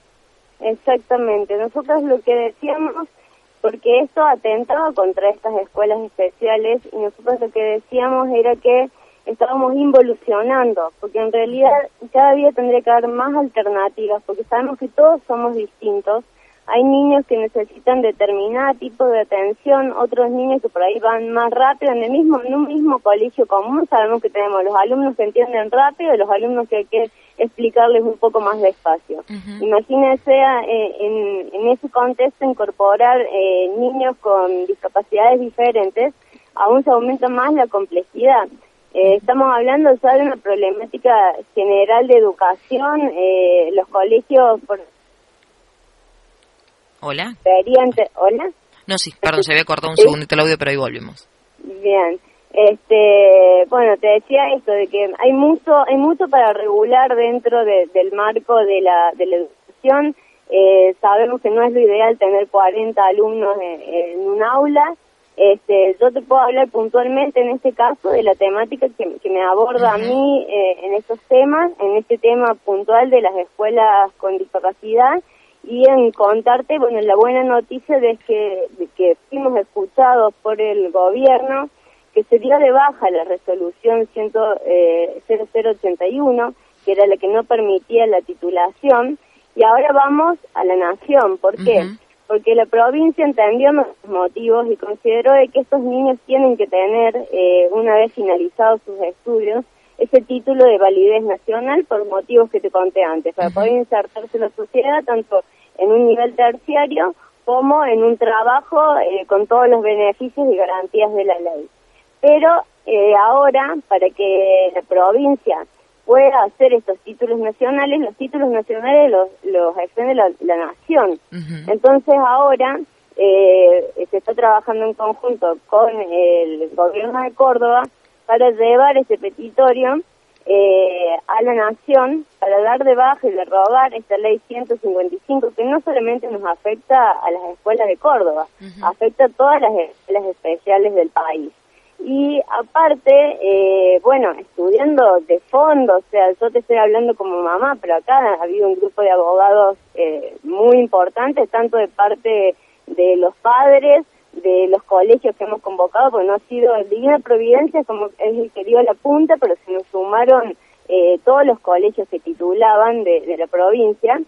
Exactamente, nosotros lo que decíamos, porque esto atentaba contra estas escuelas especiales, y nosotros lo que decíamos era que estábamos involucionando, porque en realidad cada día tendría que haber más alternativas, porque sabemos que todos somos distintos. Hay niños que necesitan determinado tipo de atención, otros niños que por ahí van más rápido. En el mismo, en un mismo colegio común sabemos que tenemos los alumnos que entienden rápido y los alumnos que hay que explicarles un poco más despacio. Uh-huh. Imagínense eh, en, en ese contexto incorporar eh, niños con discapacidades diferentes aún se aumenta más la complejidad. Eh, estamos hablando ya de una problemática general de educación, eh, los colegios... Por... Hola. Deberían te... ¿Hola? No, sí, perdón, se había cortado un segundito el audio, pero ahí volvemos. Bien. Este, bueno, te decía esto de que hay mucho, hay mucho para regular dentro de, del marco de la, de la educación. Eh, sabemos que no es lo ideal tener cuarenta alumnos en, en un aula. Este, yo te puedo hablar puntualmente en este caso de la temática que, que me aborda uh-huh. a mí eh, en estos temas, en este tema puntual de las escuelas con discapacidad, y en contarte, bueno, la buena noticia de que, de que fuimos escuchados por el gobierno, que se dio de baja la resolución cero cero ochenta y uno, que era la que no permitía la titulación, y ahora vamos a la nación. ¿Por qué? Uh-huh. Porque la provincia entendió nuestros motivos y consideró de que estos niños tienen que tener, eh, una vez finalizados sus estudios, ese título de validez nacional por motivos que te conté antes, para uh-huh. poder insertarse en la sociedad tanto en un nivel terciario como en un trabajo eh, con todos los beneficios y garantías de la ley. Pero eh, ahora, para que la provincia pueda hacer estos títulos nacionales, los títulos nacionales los, los extiende la, la nación. Uh-huh. Entonces ahora eh, se está trabajando en conjunto con el gobierno de Córdoba para llevar ese petitorio eh, a la nación, para dar de baja y derogar esta ley ciento cincuenta y cinco, que no solamente nos afecta a las escuelas de Córdoba, uh-huh. afecta a todas las escuelas especiales del país. Y aparte, eh, bueno, estudiando de fondo, o sea, yo te estoy hablando como mamá, pero acá ha habido un grupo de abogados eh, muy importantes, tanto de parte de los padres, de los colegios que hemos convocado, porque no ha sido el Divina Providencia, como es el que dio la punta, pero se nos sumaron eh, todos los colegios que titulaban de, de la provincia.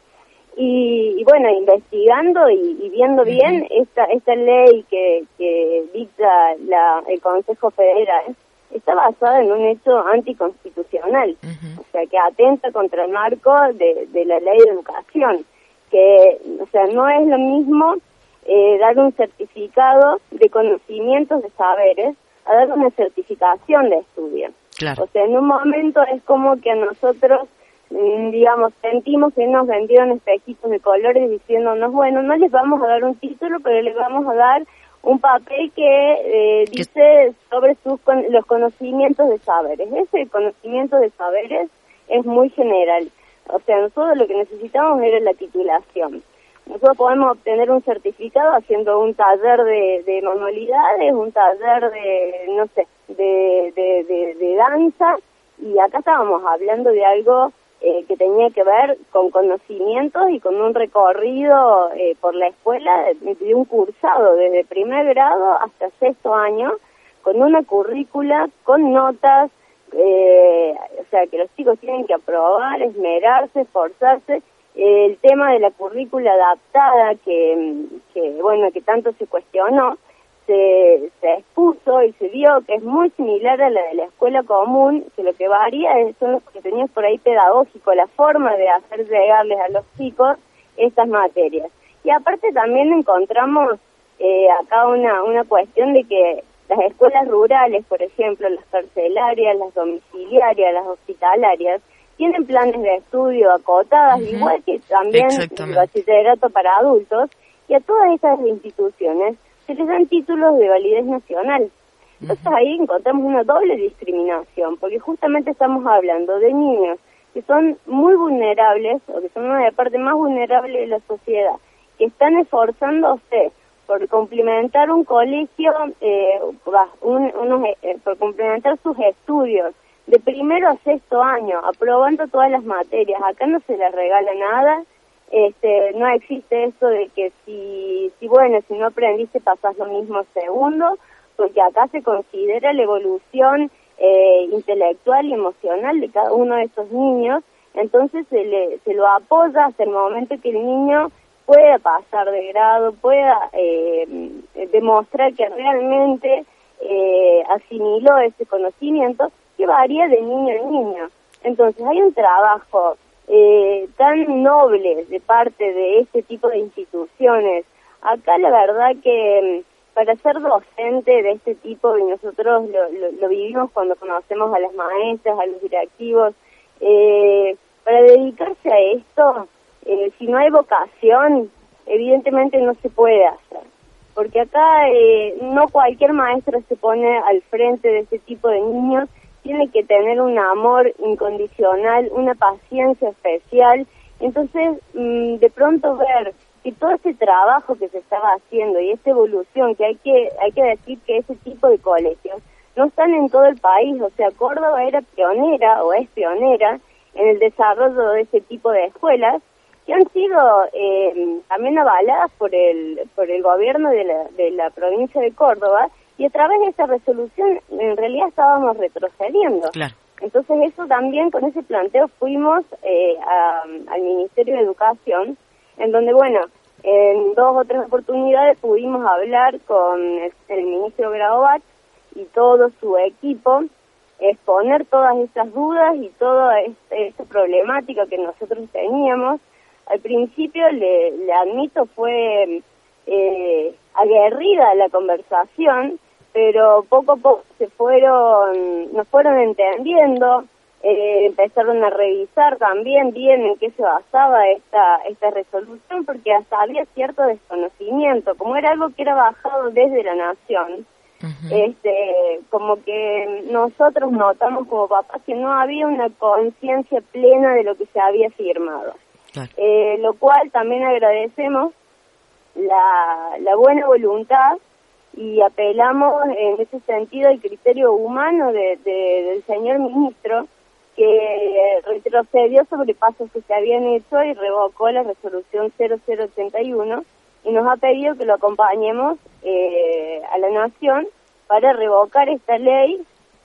Y, y bueno, investigando y, y viendo bien uh-huh. esta esta ley que, que dicta la, el Consejo Federal, está basada en un hecho anticonstitucional, uh-huh. o sea, que atenta contra el marco de, de la ley de educación, que, o sea, no es lo mismo eh, dar un certificado de conocimientos de saberes a dar una certificación de estudio. Claro. O sea, en un momento es como que a nosotros, digamos, sentimos que nos vendieron espejitos de colores diciéndonos, bueno, no les vamos a dar un título, pero les vamos a dar un papel que eh, dice sobre sus con los conocimientos de saberes. Ese conocimiento de saberes es muy general. O sea, nosotros lo que necesitamos era la titulación. Nosotros podemos obtener un certificado haciendo un taller de, de manualidades, un taller de, no sé, de, de, de, de danza, y acá estábamos hablando de algo Eh, que tenía que ver con conocimientos y con un recorrido eh, por la escuela de, de un cursado desde primer grado hasta sexto año, con una currícula, con notas, eh, o sea, que los chicos tienen que aprobar, esmerarse, esforzarse. Eh, el tema de la currícula adaptada, que, que bueno, que tanto se cuestionó, Se, se expuso y se vio que es muy similar a la de la escuela común, que lo que varía es, son los contenidos por ahí pedagógicos, la forma de hacer llegarles a los chicos estas materias. Y aparte también encontramos eh, acá una, una cuestión de que las escuelas rurales, por ejemplo, las carcelarias, las domiciliarias, las hospitalarias, tienen planes de estudio acotadas, uh-huh. igual que también el bachillerato para adultos, y a todas estas instituciones se les dan títulos de validez nacional. Entonces uh-huh. ahí encontramos una doble discriminación, porque justamente estamos hablando de niños que son muy vulnerables, o que son una de las partes más vulnerables de la sociedad, que están esforzándose por complementar un colegio, eh, un, unos, eh, por complementar sus estudios de primero a sexto año, aprobando todas las materias. Acá no se les regala nada. Este, no existe eso de que si, si bueno, si no aprendiste pasás lo mismo segundo, porque acá se considera la evolución eh, intelectual y emocional de cada uno de estos niños, entonces se, le, se lo apoya hasta el momento que el niño pueda pasar de grado, pueda eh, demostrar que realmente eh, asimiló ese conocimiento, que varía de niño a niño. Entonces hay un trabajo Eh, tan noble de parte de este tipo de instituciones. Acá la verdad que para ser docente de este tipo, y nosotros lo, lo, lo vivimos cuando conocemos a las maestras, a los directivos, eh, para dedicarse a esto, eh, si no hay vocación, evidentemente no se puede hacer. Porque acá eh, no cualquier maestra se pone al frente de este tipo de niños, tiene que tener un amor incondicional, una paciencia especial. Entonces, mmm, de pronto ver que todo ese trabajo que se estaba haciendo y esta evolución, que hay que hay que decir que ese tipo de colegios no están en todo el país, o sea, Córdoba era pionera o es pionera en el desarrollo de ese tipo de escuelas, que han sido eh, también avaladas por el por el gobierno de la, de la provincia de Córdoba, y a través de esa resolución en realidad estábamos retrocediendo. Claro. Entonces eso también, con ese planteo fuimos eh, a, al Ministerio de Educación, en donde, bueno, en dos o tres oportunidades pudimos hablar con el, el ministro Grabovac y todo su equipo, exponer todas esas dudas y toda este, esta problemática que nosotros teníamos. Al principio, le, le admito, fue eh, aguerrida la conversación, pero poco a poco se fueron, nos fueron entendiendo, eh, empezaron a revisar también bien en qué se basaba esta esta resolución, porque hasta había cierto desconocimiento, como era algo que era bajado desde la Nación. Uh-huh. Este, como que nosotros notamos como papás que no había una conciencia plena de lo que se había firmado. Claro. Eh, lo cual también agradecemos la, la buena voluntad y apelamos en ese sentido al criterio humano de, de, del señor ministro, que retrocedió sobre pasos que se habían hecho y revocó la resolución cero cero ochenta y uno y nos ha pedido que lo acompañemos eh, a la Nación para revocar esta ley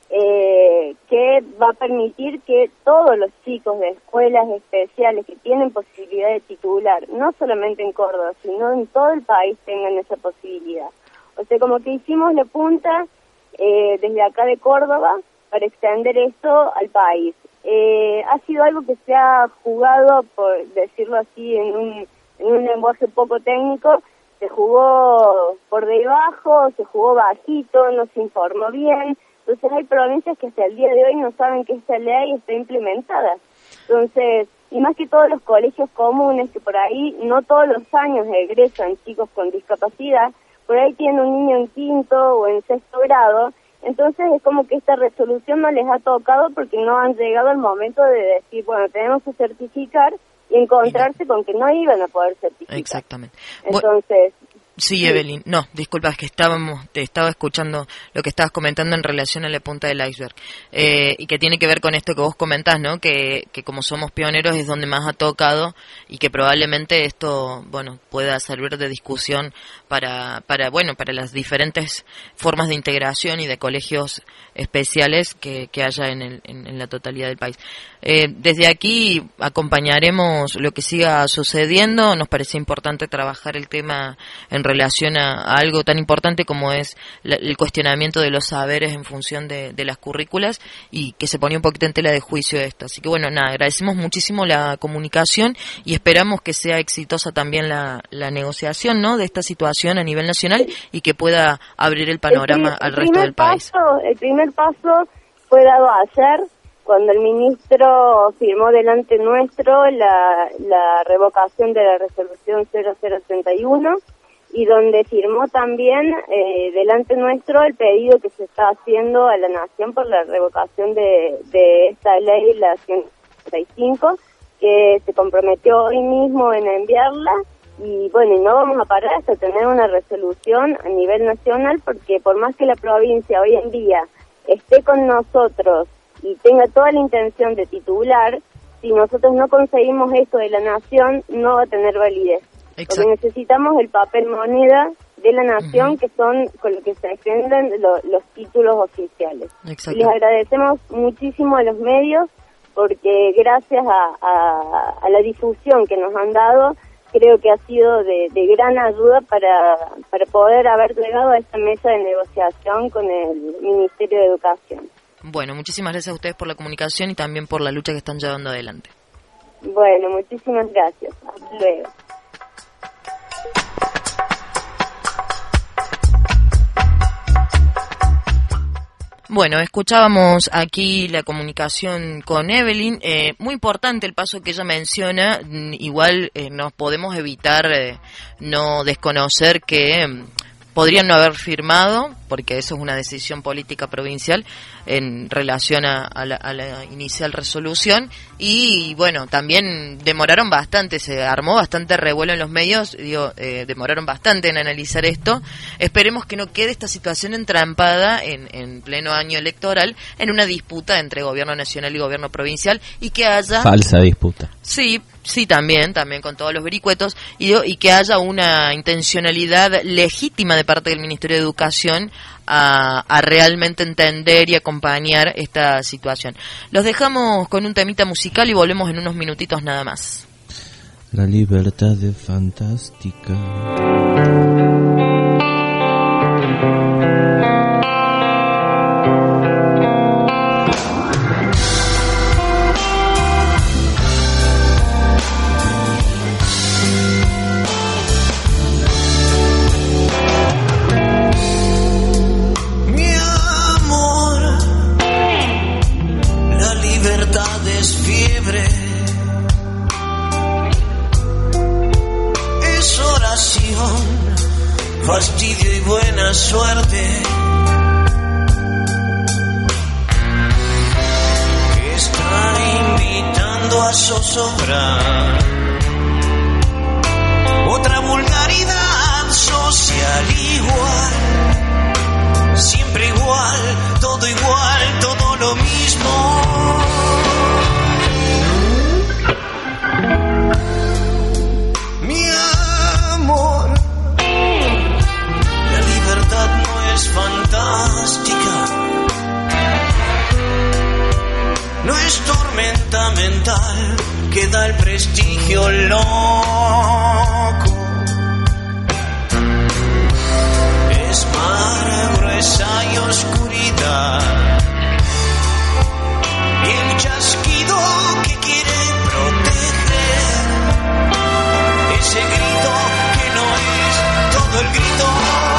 eh, que va a permitir que todos los chicos de escuelas especiales que tienen posibilidad de titular, no solamente en Córdoba, sino en todo el país, tengan esa posibilidad. O sea, como que hicimos la punta eh, desde acá de Córdoba para extender esto al país. Eh, ha sido algo que se ha jugado, por decirlo así, en un, en un lenguaje poco técnico, se jugó por debajo, se jugó bajito, no se informó bien. Entonces hay provincias que hasta el día de hoy no saben que esta ley está implementada. Entonces, y más que todos los colegios comunes, que por ahí no todos los años egresan chicos con discapacidad, por ahí tienen un niño en quinto o en sexto grado, entonces es como que esta resolución no les ha tocado porque no han llegado al momento de decir, bueno, tenemos que certificar, y encontrarse con que no iban a poder certificar. Exactamente. Entonces... Sí, sí, Evelyn. No, disculpa, es que estábamos, te estaba escuchando lo que estabas comentando en relación a la punta del iceberg. Eh, y que tiene que ver con esto que vos comentás, ¿no? Que, que como somos pioneros es donde más ha tocado y que probablemente esto, bueno, pueda servir de discusión para, para, bueno, para las diferentes formas de integración y de colegios especiales que, que haya en, el, en, en la totalidad del país. Eh, desde aquí acompañaremos lo que siga sucediendo. Nos parece importante trabajar el tema en relación a, a algo tan importante como es la, el cuestionamiento de los saberes en función de, de las currículas, y que se ponía un poquito en tela de juicio esto. Así que bueno, nada, agradecemos muchísimo la comunicación y esperamos que sea exitosa también la, la negociación, ¿no?, de esta situación a nivel nacional y que pueda abrir el panorama el, el al resto del país. Paso, el primer paso fue dado ayer, cuando el ministro firmó delante nuestro la, la revocación de la resolución cero cero ochenta y uno, y donde firmó también eh, delante nuestro el pedido que se está haciendo a la Nación por la revocación de, de esta ley, la ciento treinta y cinco, que se comprometió hoy mismo en enviarla. Y bueno, y no vamos a parar hasta tener una resolución a nivel nacional, porque por más que la provincia hoy en día esté con nosotros y tenga toda la intención de titular, si nosotros no conseguimos esto de la Nación, no va a tener validez. Exacto. Porque necesitamos el papel moneda de la Nación, uh-huh, que son con lo que se defienden lo, los títulos oficiales. Exacto. Y les agradecemos muchísimo a los medios, porque gracias a, a, a la difusión que nos han dado, creo que ha sido de, de gran ayuda para, para poder haber llegado a esta mesa de negociación con el Ministerio de Educación. Bueno, muchísimas gracias a ustedes por la comunicación y también por la lucha que están llevando adelante. Bueno, muchísimas gracias. Hasta luego. Bueno, escuchábamos aquí la comunicación con Evelyn. Eh, muy importante el paso que ella menciona. Igual eh, nos podemos evitar eh, no desconocer que eh, podrían no haber firmado, porque eso es una decisión política provincial en relación a, a, la, a la inicial resolución. Y bueno, también demoraron bastante, se armó bastante revuelo en los medios, digo, eh, demoraron bastante en analizar esto. Esperemos que no quede esta situación entrampada en, en pleno año electoral en una disputa entre gobierno nacional y gobierno provincial, y que haya... Falsa disputa. Sí, sí, también, también con todos los vericuetos, y, digo, y que haya una intencionalidad legítima de parte del Ministerio de Educación a, a realmente entender y acompañar esta situación. Los dejamos con un temita musical y volvemos en unos minutitos nada más. La libertad es fantástica. Fastidio y buena suerte que está invitando a zozobrar otra vulgaridad social igual, siempre igual, todo igual, todo lo mismo. Es fantástica, no es tormenta mental que da el prestigio loco, es mar gruesa y oscuridad y el chasquido que quiere proteger, ese grito que no es todo el grito.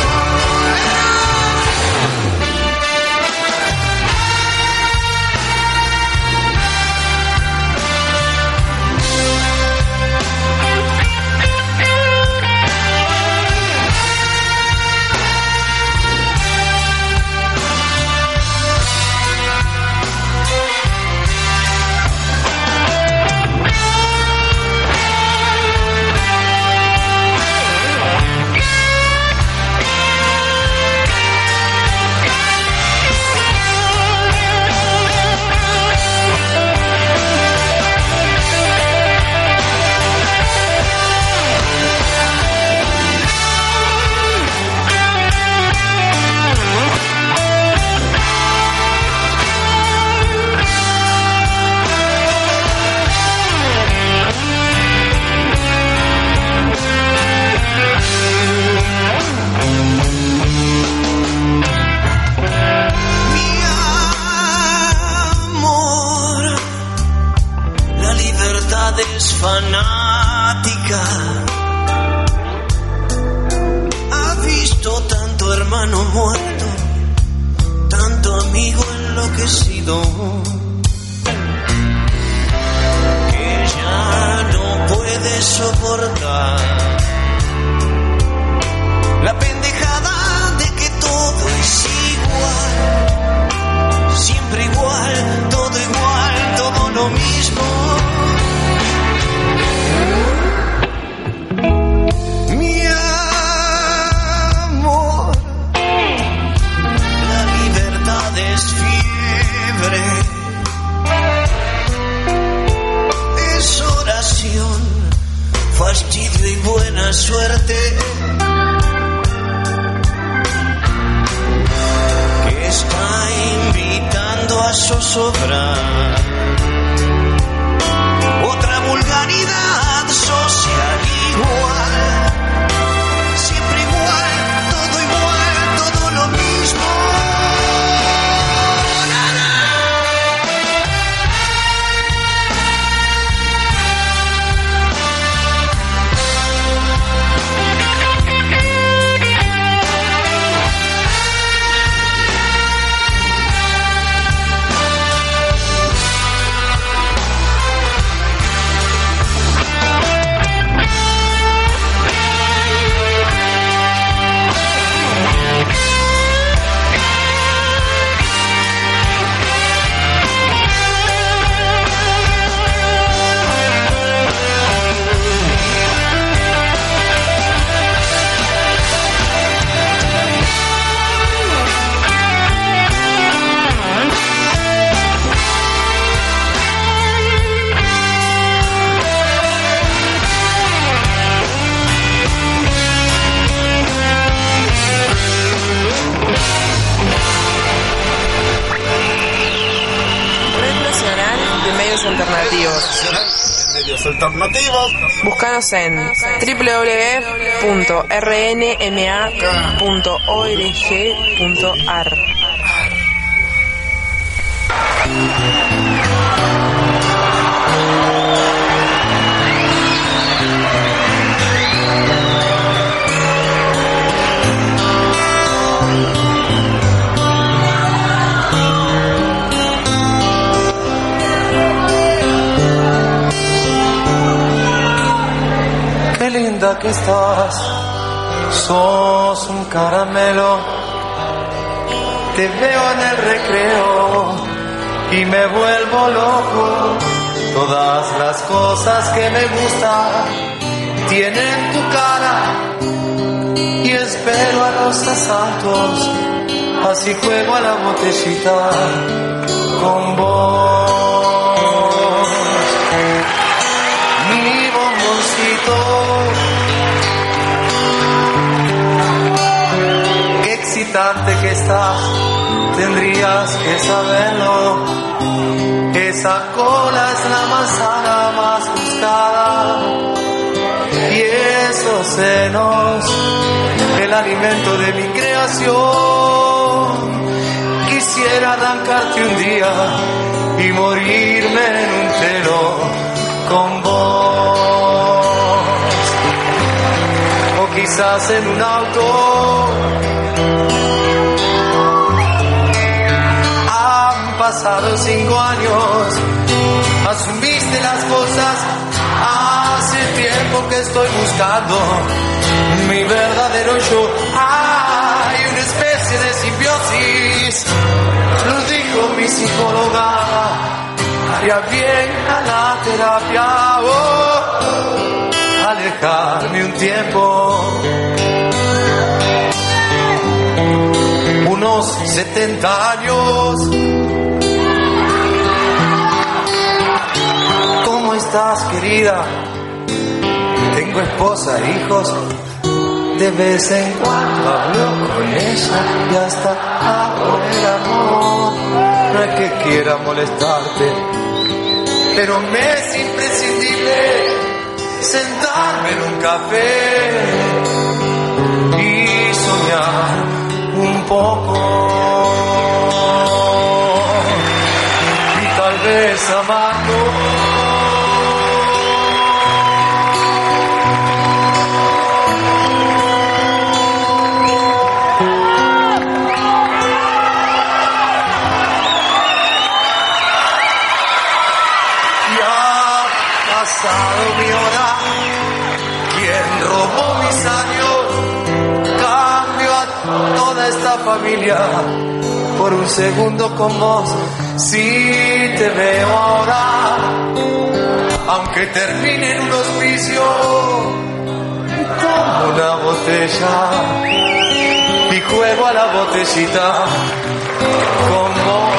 Fanática, ha visto tanto hermano muerto, tanto amigo enloquecido, que ya no puede soportar la pendejada de que todo es igual, siempre igual, todo igual, todo lo mismo. Fastidio y buena suerte que está invitando a zozobrar otra vulgaridad social igual, siempre igual, todo igual, todo lo mismo. Medios alternativos. Búscanos en doble u doble u doble u punto r n m a punto org punto a r. Qué linda que estás, sos un caramelo. Te veo en el recreo y me vuelvo loco. Todas las cosas que me gustan tienen tu cara y espero a los asaltos. Así juego a la botellita con vos. Mi bomboncito, qué excitante que estás, tendrías que saberlo. Esa cola es la manzana más buscada y esos senos, el alimento de mi creación. Quisiera arrancarte un día y morirme en un telo con vos, o quizás en un auto. Han pasado cinco años, asumiste las cosas. Hace tiempo que estoy buscando mi verdadero yo. Hay una especie de simbiosis, lo dijo mi psicóloga. Haría bien a la terapia, oh, alejarme un tiempo. Unos setenta años. ¿Cómo estás, querida? Tengo esposa e hijos. De vez en cuando hablo con ella y hasta hago el amor. No es que quiera molestarte, pero me es imprescindible sentarme en un café y soñar un poco y tal vez amarlo. Mi hora, quien robó mis años, cambio a toda esta familia por un segundo con vos. Si te veo ahora, aunque termine en un hospicio, tomo una botella y juego a la botellita con vos.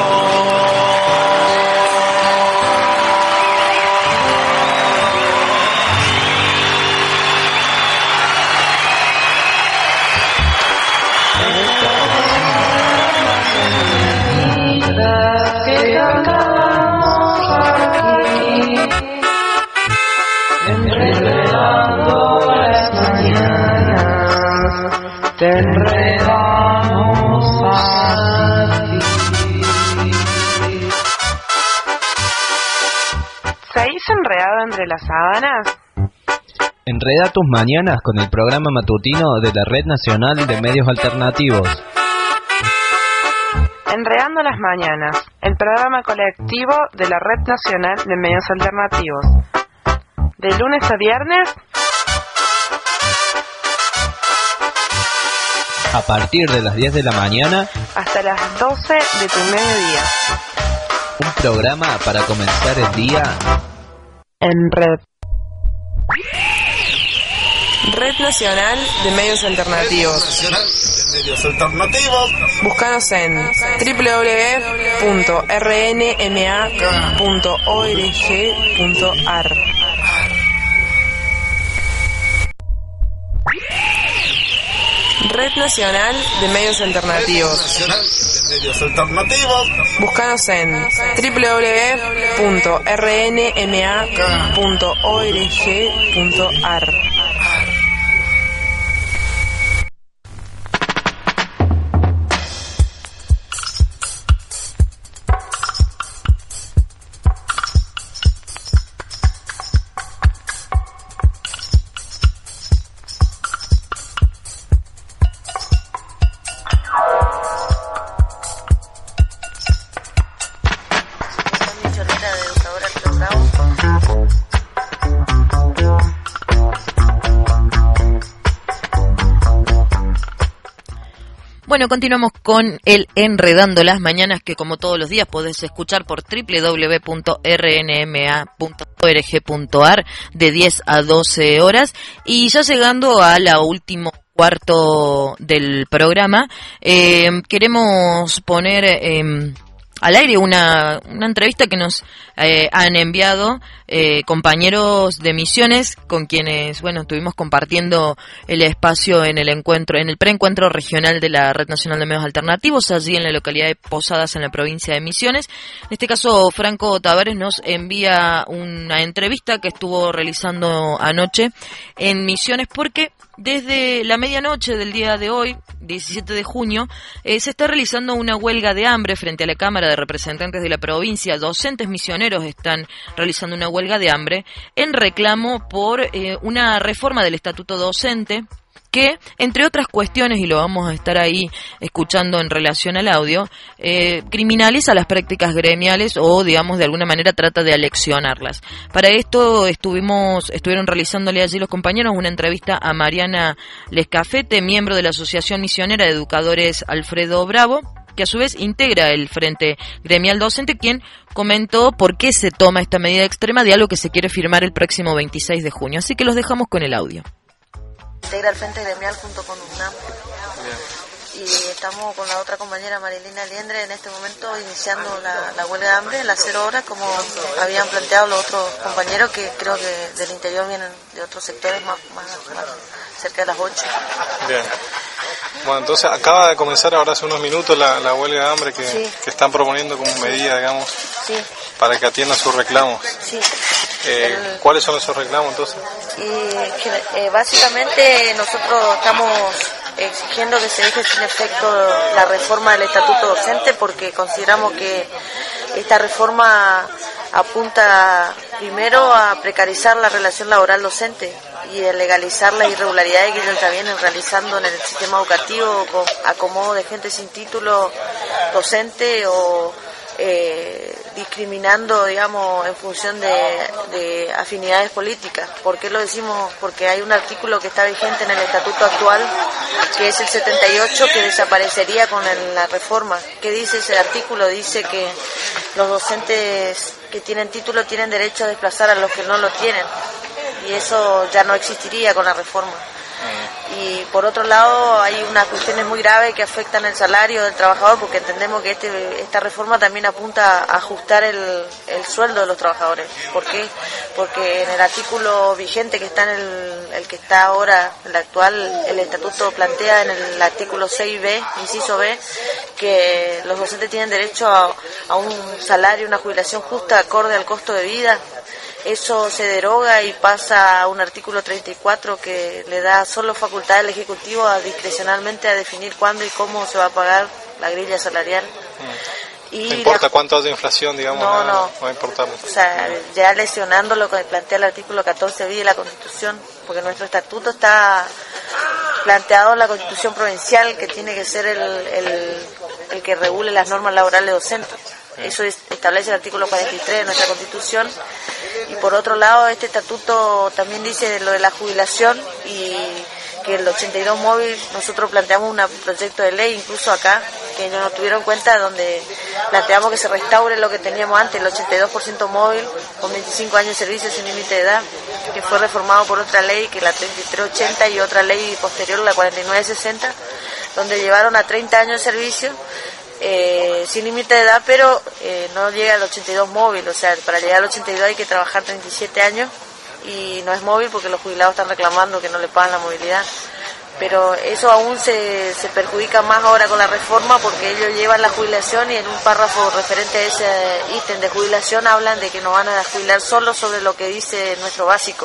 Que cantamos aquí, enredando las mañanas, te enredamos aquí. ¿Seguís enredado entre las sábanas? Enreda tus mañanas con el programa matutino de la Red Nacional de Medios Alternativos. Enredando las mañanas, el programa colectivo de la Red Nacional de Medios Alternativos. De lunes a viernes, a partir de las diez de la mañana, hasta las doce de tu mediodía. Un programa para comenzar el día en red. Red Nacional de Medios Alternativos. Medios alternativos. Búscanos en doble u doble u doble u punto r n m a punto org punto a r. Red Red Nacional de Medios Alternativos. Nacional de Medios Alternativos. Búscanos en doble u doble u doble u punto r n m a punto org punto a r. Bueno, continuamos con el Enredando las Mañanas, que como todos los días podés escuchar por doble u doble u doble u punto r n m a punto org punto a r de diez a doce horas. Y ya llegando a la último cuarto del programa, eh, queremos poner eh, al aire una, una entrevista que nos eh, han enviado eh, compañeros de Misiones, con quienes, bueno, estuvimos compartiendo el espacio en el encuentro, en el preencuentro regional de la Red Nacional de Medios Alternativos, allí en la localidad de Posadas, en la provincia de Misiones. En este caso, Franco Tavares nos envía una entrevista que estuvo realizando anoche en Misiones, porque desde la medianoche del día de hoy, diecisiete de junio, eh, se está realizando una huelga de hambre frente a la Cámara de Representantes de la provincia. Docentes misioneros están realizando una huelga de hambre en reclamo por eh, una reforma del Estatuto Docente que, entre otras cuestiones, y lo vamos a estar ahí escuchando en relación al audio, eh, criminaliza las prácticas gremiales o, digamos, de alguna manera trata de aleccionarlas. Para esto estuvimos, estuvieron realizándole allí los compañeros una entrevista a Mariana Lescafete, miembro de la Asociación Misionera de Educadores Alfredo Bravo, que a su vez integra el Frente Gremial Docente, quien comentó por qué se toma esta medida extrema de algo que se quiere firmar el próximo veintiséis de junio. Así que los dejamos con el audio. Integra el Frente Gremial junto con UNAM. Y estamos con la otra compañera Marilina Liendre en este momento iniciando la, la huelga de hambre en las cero horas, como habían planteado los otros compañeros, que creo que del interior vienen de otros sectores más, más, más cerca de las ocho. Bien. Bueno, entonces acaba de comenzar ahora hace unos minutos la, la huelga de hambre que, sí. que están proponiendo como medida, digamos, sí. para que atiendan sus reclamos. Sí. Eh, El... ¿Cuáles son esos reclamos entonces? Y, que, eh, básicamente nosotros estamos exigiendo que se deje sin efecto la reforma del Estatuto Docente, porque consideramos que esta reforma apunta primero a precarizar la relación laboral docente y a legalizar las irregularidades que ellos ya vienen realizando en el sistema educativo, con acomodo de gente sin título docente o eh, discriminando, digamos, en función de, de afinidades políticas. ¿Por qué lo decimos? Porque hay un artículo que está vigente en el estatuto actual, que es el setenta y ocho, que desaparecería con el, la reforma. ¿Qué dice ese artículo? Dice que los docentes que tienen título tienen derecho a desplazar a los que no lo tienen, y eso ya no existiría con la reforma. Y por otro lado hay unas cuestiones muy graves que afectan el salario del trabajador, porque entendemos que este, esta reforma también apunta a ajustar el, el sueldo de los trabajadores. ¿Por qué? Porque en el artículo vigente que está en el, el que está ahora, el actual, el estatuto plantea en el artículo seis B, inciso B, que los docentes tienen derecho a, a un salario, una jubilación justa acorde al costo de vida. Eso se deroga y pasa a un artículo treinta y cuatro que le da solo facultad al Ejecutivo a discrecionalmente a definir cuándo y cómo se va a pagar la grilla salarial. Mm. Y ¿No importa la... cuánto haya inflación, digamos? No, nada, no. No va a importar. O sea, ya lesionando lo que plantea el artículo catorce bis de la Constitución, porque nuestro estatuto está planteado en la Constitución provincial, que tiene que ser el, el, el que regule las normas laborales docentes. Eso es, establece el artículo cuarenta y tres de nuestra Constitución. Y por otro lado, este estatuto también dice lo de la jubilación, y que el ochenta y dos móvil, nosotros planteamos un proyecto de ley, incluso acá, que ellos no tuvieron en cuenta, donde planteamos que se restaure lo que teníamos antes, el ochenta y dos por ciento móvil, con veinticinco años de servicio sin límite de edad, que fue reformado por otra ley, que es la treinta y tres ochenta, y otra ley posterior, la cuarenta y nueve sesenta, donde llevaron a treinta años de servicio, Eh, sin límite de edad, pero eh, no llega al ochenta y dos móvil. O sea, para llegar al ochenta y dos hay que trabajar treinta y siete años, y no es móvil porque los jubilados están reclamando que no le pagan la movilidad. pero eso aún se, se perjudica más ahora con la reforma porque ellos llevan la jubilación y en un párrafo referente a ese ítem de jubilación hablan de que nos van a jubilar solo sobre lo que dice nuestro básico.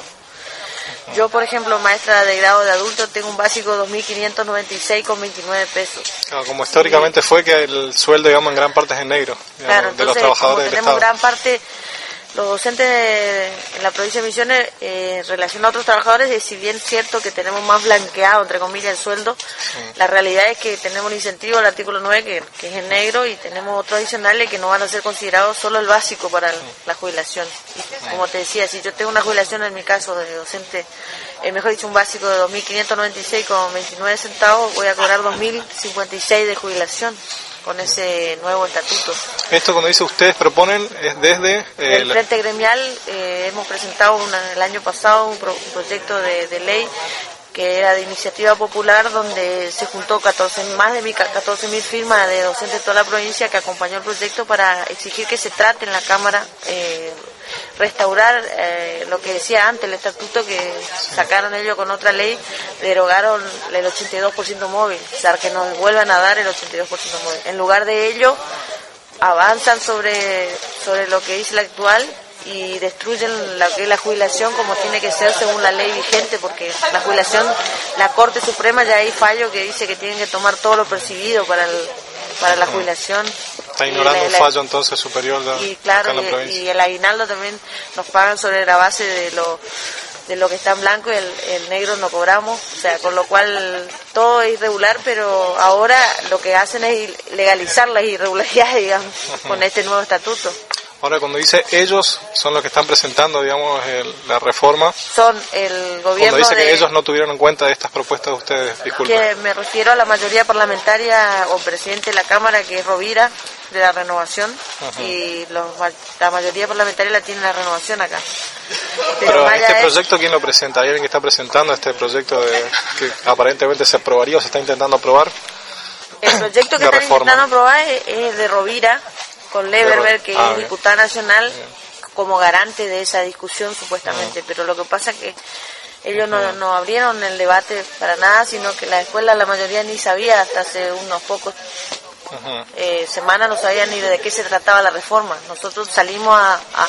Yo, por ejemplo, maestra de grado de adulto, tengo un básico dos mil quinientos noventa y seis con veintinueve pesos. Claro, como históricamente sí. Fue que el sueldo, digamos, en gran parte es en negro, digamos, claro, de entonces, los trabajadores como del tenemos Estado. gran parte, los docentes de, en la provincia de Misiones, eh, en relación a otros trabajadores, es si bien cierto que tenemos más blanqueado, entre comillas, el sueldo, sí. La realidad es que tenemos un incentivo al artículo nueve, que, que es en negro, y tenemos otros adicionales que no van a ser considerados solo el básico para el, la jubilación. Y, como te decía, si yo tengo una jubilación, en mi caso, de docente, eh, mejor dicho, un básico de dos mil quinientos noventa y seis con veintinueve centavos, voy a cobrar dos mil cincuenta y seis de jubilación con ese nuevo estatuto. Esto, cuando dice ustedes proponen, es desde... Eh, el Frente Gremial eh, hemos presentado una, el año pasado un, pro, un proyecto de, de ley que era de iniciativa popular, donde se juntó catorce, más de catorce mil firmas de docentes de toda la provincia que acompañó el proyecto para exigir que se trate en la Cámara, eh, restaurar eh, lo que decía antes el estatuto que sacaron ellos con otra ley, derogaron el ochenta y dos por ciento móvil, o sea, que nos vuelvan a dar el ochenta y dos por ciento móvil. En lugar de ello, avanzan sobre, sobre lo que dice la actual y destruyen la que es la jubilación como tiene que ser según la ley vigente, porque la jubilación, la Corte Suprema ya hay fallo que dice que tienen que tomar todo lo percibido para el, para la jubilación. Está ignorando la, la, un fallo entonces superior de, y claro, en la y, provincia. Y el aguinaldo también nos pagan sobre la base de lo de lo que está en blanco y el, el negro no cobramos, o sea, con lo cual todo es irregular, pero ahora lo que hacen es legalizar las irregularidades, digamos, con este nuevo estatuto. Ahora, cuando dice ellos, son los que están presentando, digamos, el, la reforma. Son el gobierno. Cuando dice de, que ellos no tuvieron en cuenta estas propuestas de ustedes, disculpen. Que me refiero a la mayoría parlamentaria o presidente de la Cámara, que es Rovira, de la Renovación, uh-huh. Y los, la mayoría parlamentaria la tiene la Renovación acá. Pero, Pero este proyecto, ¿quién lo presenta? ¿Hay alguien que está presentando este proyecto de que aparentemente se aprobaría o se está intentando aprobar? El proyecto que están reforma. intentando aprobar es, es de Rovira, con Leverberg, que ah, es diputada nacional, bien. Como garante de esa discusión supuestamente, uh-huh. Pero lo que pasa es que ellos no, uh-huh. no abrieron el debate para nada, sino que la escuela la mayoría ni sabía, hasta hace unos pocos uh-huh. eh, semanas no sabía ni de qué se trataba la reforma.Nosotros salimos a, a,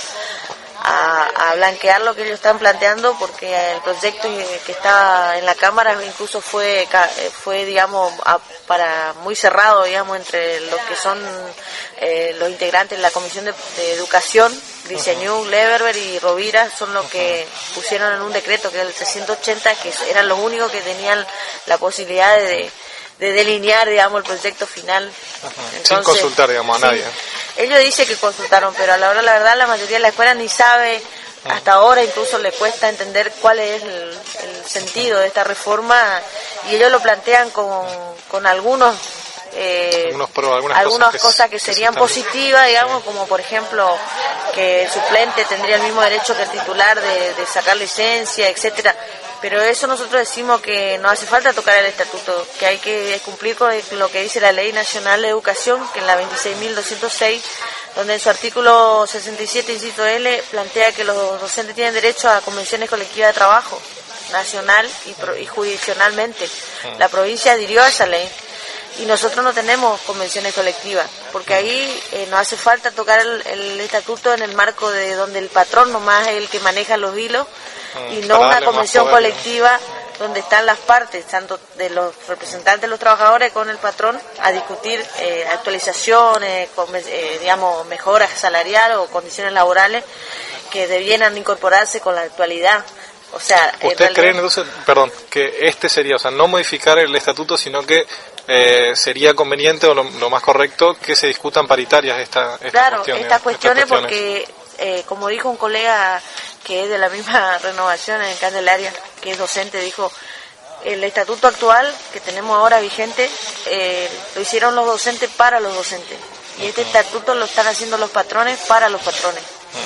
a, a blanquear lo que ellos están planteando, porque el proyecto que está en la Cámara incluso fue, fue digamos, a, para muy cerrado, digamos, entre los que son eh, los integrantes de la Comisión de, de Educación, Diseñú, uh-huh. Leverberg y Rovira, son los que pusieron en un decreto, que era el trescientos ochenta, que eran los únicos que tenían la posibilidad de, de delinear, digamos, el proyecto final. Uh-huh. Entonces, sin consultar, digamos, a sí, nadie. Ellos dicen que consultaron, pero a la hora la verdad la mayoría de la escuela ni sabe, uh-huh. Hasta ahora incluso le cuesta entender cuál es el, el sentido de esta reforma, y ellos lo plantean con, con algunos eh, algunos pro, algunas, algunas cosas, cosas que, que serían que positivas, digamos, sí. Como por ejemplo que el suplente tendría el mismo derecho que el titular de, de sacar licencia, etcétera. Pero eso nosotros decimos que no hace falta tocar el estatuto, que hay que cumplir con lo que dice la Ley Nacional de Educación, que en la veintiséis mil doscientos seis, donde en su artículo sesenta y siete, inciso L, plantea que los docentes tienen derecho a convenciones colectivas de trabajo, nacional y, pro, y jurisdiccionalmente. La provincia adhirió a esa ley. Y nosotros no tenemos convenciones colectivas, porque ahí eh, nos hace falta tocar el, el estatuto en el marco de donde el patrón nomás es el que maneja los hilos, y no una convención colectiva donde están las partes, tanto de los representantes de los trabajadores con el patrón, a discutir eh, actualizaciones, con, eh, digamos, mejoras salariales o condiciones laborales que debieran incorporarse con la actualidad. O sea, ¿ustedes realidad... creen entonces, perdón, que este sería, o sea, no modificar el estatuto, sino que eh, sería conveniente o lo, lo más correcto que se discutan paritarias esta, estas claro, cuestiones? Estas cuestiones, estas cuestiones porque, eh, como dijo un colega que es de la misma Renovación en Candelaria, que es docente, dijo, el estatuto actual que tenemos ahora vigente, eh, lo hicieron los docentes para los docentes, y este estatuto lo están haciendo los patrones para los patrones.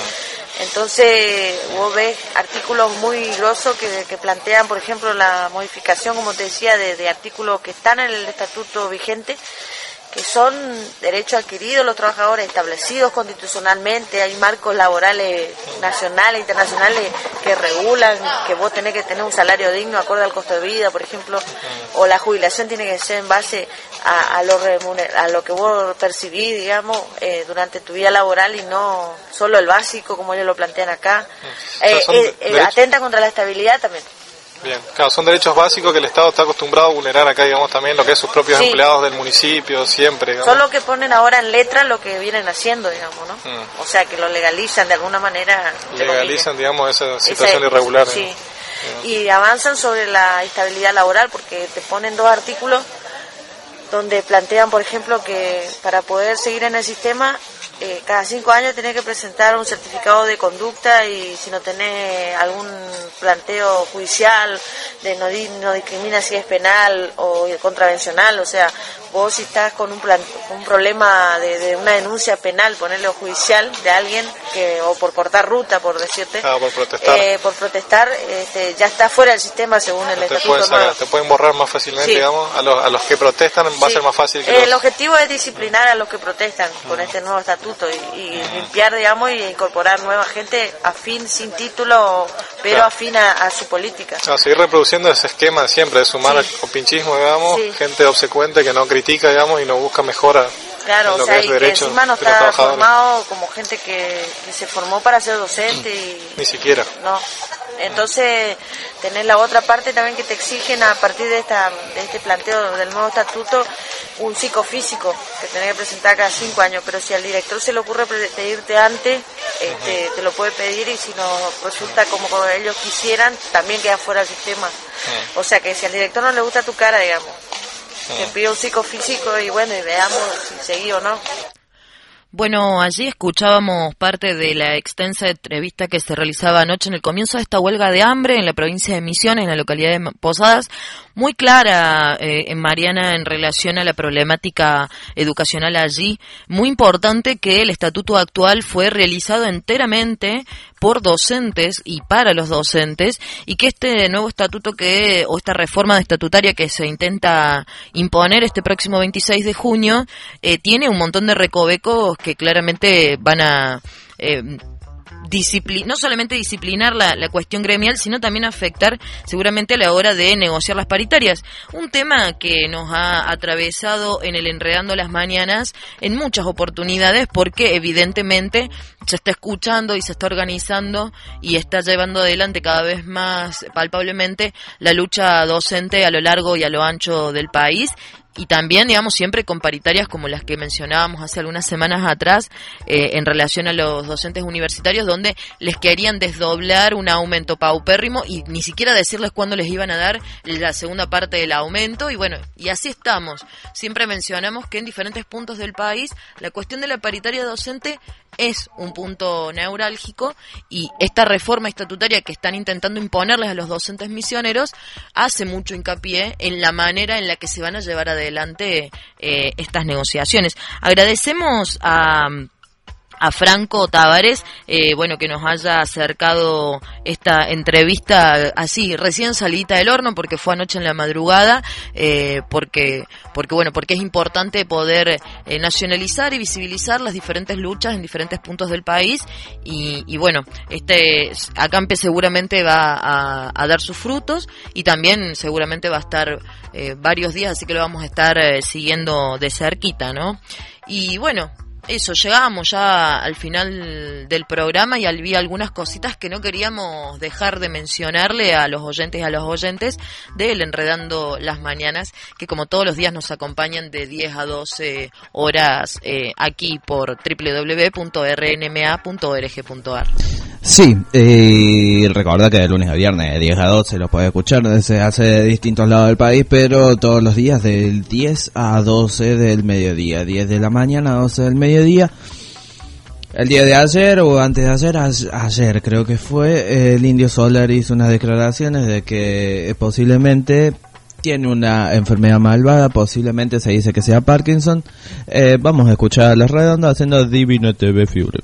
Entonces, vos ves artículos muy grosos que, que plantean, por ejemplo, la modificación, como te decía, de, de artículos que están en el estatuto vigente, que son derechos adquiridos los trabajadores, establecidos constitucionalmente, hay marcos laborales nacionales, internacionales que regulan que vos tenés que tener un salario digno acorde al costo de vida, por ejemplo, o la jubilación tiene que ser en base a, a, lo, remuner, a lo que vos percibís, digamos, eh, durante tu vida laboral y no solo el básico, como ellos lo plantean acá. Eh, eh, eh, atenta contra la estabilidad también. Bien, claro, son derechos básicos que el Estado está acostumbrado a vulnerar acá, digamos, también lo que es sus propios sí. empleados del municipio, siempre. Digamos. Son lo que ponen ahora en letra lo que vienen haciendo, digamos, ¿no? Mm. O sea, que lo legalizan de alguna manera. Legalizan, digamos, esa situación esa, irregular. Sí, ¿no? Y avanzan sobre la estabilidad laboral porque te ponen dos artículos donde plantean, por ejemplo, que para poder seguir en el sistema, eh, cada cinco años tenés que presentar un certificado de conducta y si no tenés algún planteo judicial de no, di, no discrimina si es penal o contravencional, o sea, vos si estás con un, plan, un problema de, de una denuncia penal, ponerle o judicial de alguien, que o por cortar ruta, por decirte, ah, por protestar, eh, por protestar este, ya está fuera del sistema según el te estatuto. Sacar, te pueden borrar más fácilmente, sí. digamos, a los, a los que protestan va sí. a ser más fácil que eh, los... El objetivo es disciplinar a los que protestan mm. con este nuevo estatuto y, y limpiar, digamos, y incorporar nueva gente afín, sin título, pero claro. afín a, a su política. No, seguir reproduciendo ese esquema siempre de sumar sí. con pinchismo, digamos, sí. gente obsecuente que no critica, digamos, y no busca mejora. Claro, en lo o sea, que es y que encima no está formado como gente que, que se formó para ser docente y... Ni siquiera. No. Entonces, tenés la otra parte también que te exigen a partir de esta de este planteo del nuevo estatuto, un psicofísico que tenés que presentar cada cinco años, pero si al director se le ocurre pedirte antes, este, uh-huh. te lo puede pedir y si no resulta como ellos quisieran, también queda fuera del sistema. Uh-huh. O sea que si al director no le gusta tu cara, digamos, uh-huh. te pide un psicofísico y bueno, y veamos si seguí o no. Bueno, allí escuchábamos parte de la extensa entrevista que se realizaba anoche en el comienzo de esta huelga de hambre en la provincia de Misiones, en la localidad de Posadas, muy clara eh, en Mariana en relación a la problemática educacional allí. Muy importante que el estatuto actual fue realizado enteramente por docentes y para los docentes y que este nuevo estatuto que o esta reforma estatutaria que se intenta imponer este próximo veintiséis de junio eh, tiene un montón de recovecos que claramente van a eh, discipli- no solamente disciplinar la, la cuestión gremial, sino también afectar seguramente a la hora de negociar las paritarias. Un tema que nos ha atravesado en el Enredando las Mañanas en muchas oportunidades porque evidentemente se está escuchando y se está organizando y está llevando adelante cada vez más palpablemente la lucha docente a lo largo y a lo ancho del país. Y también, digamos, siempre con paritarias como las que mencionábamos hace algunas semanas atrás eh, en relación a los docentes universitarios, donde les querían desdoblar un aumento paupérrimo y ni siquiera decirles cuándo les iban a dar la segunda parte del aumento. Y bueno, y así estamos. Siempre mencionamos que en diferentes puntos del país la cuestión de la paritaria docente es un punto neurálgico y esta reforma estatutaria que están intentando imponerles a los docentes misioneros hace mucho hincapié en la manera en la que se van a llevar adelante eh, estas negociaciones. Agradecemos a... a Franco Tavares, eh, bueno, que nos haya acercado esta entrevista así, recién salidita del horno, porque fue anoche en la madrugada, eh, porque, porque bueno, porque es importante poder eh, nacionalizar y visibilizar las diferentes luchas en diferentes puntos del país, y, y bueno, este, Acampe seguramente va a, a dar sus frutos, y también seguramente va a estar eh, varios días, así que lo vamos a estar eh, siguiendo de cerquita, ¿no? Y bueno, eso, llegamos ya al final del programa y vi algunas cositas que no queríamos dejar de mencionarle a los oyentes y a los oyentes del Enredando las Mañanas, que como todos los días nos acompañan de diez a doce horas eh, aquí por doble u doble u doble u punto r n m a punto org punto a r. Sí, eh, recuerda que de lunes a viernes de diez a doce los puede escuchar, se hace de distintos lados del país, pero todos los días del diez a doce del mediodía, diez de la mañana a doce del mediodía. El día de ayer o antes de ayer, ayer creo que fue, el Indio Solar hizo unas declaraciones de que posiblemente tiene una enfermedad malvada, posiblemente se dice que sea Parkinson. Eh, vamos a escuchar a Los Redondos haciendo Divino T V Fibre.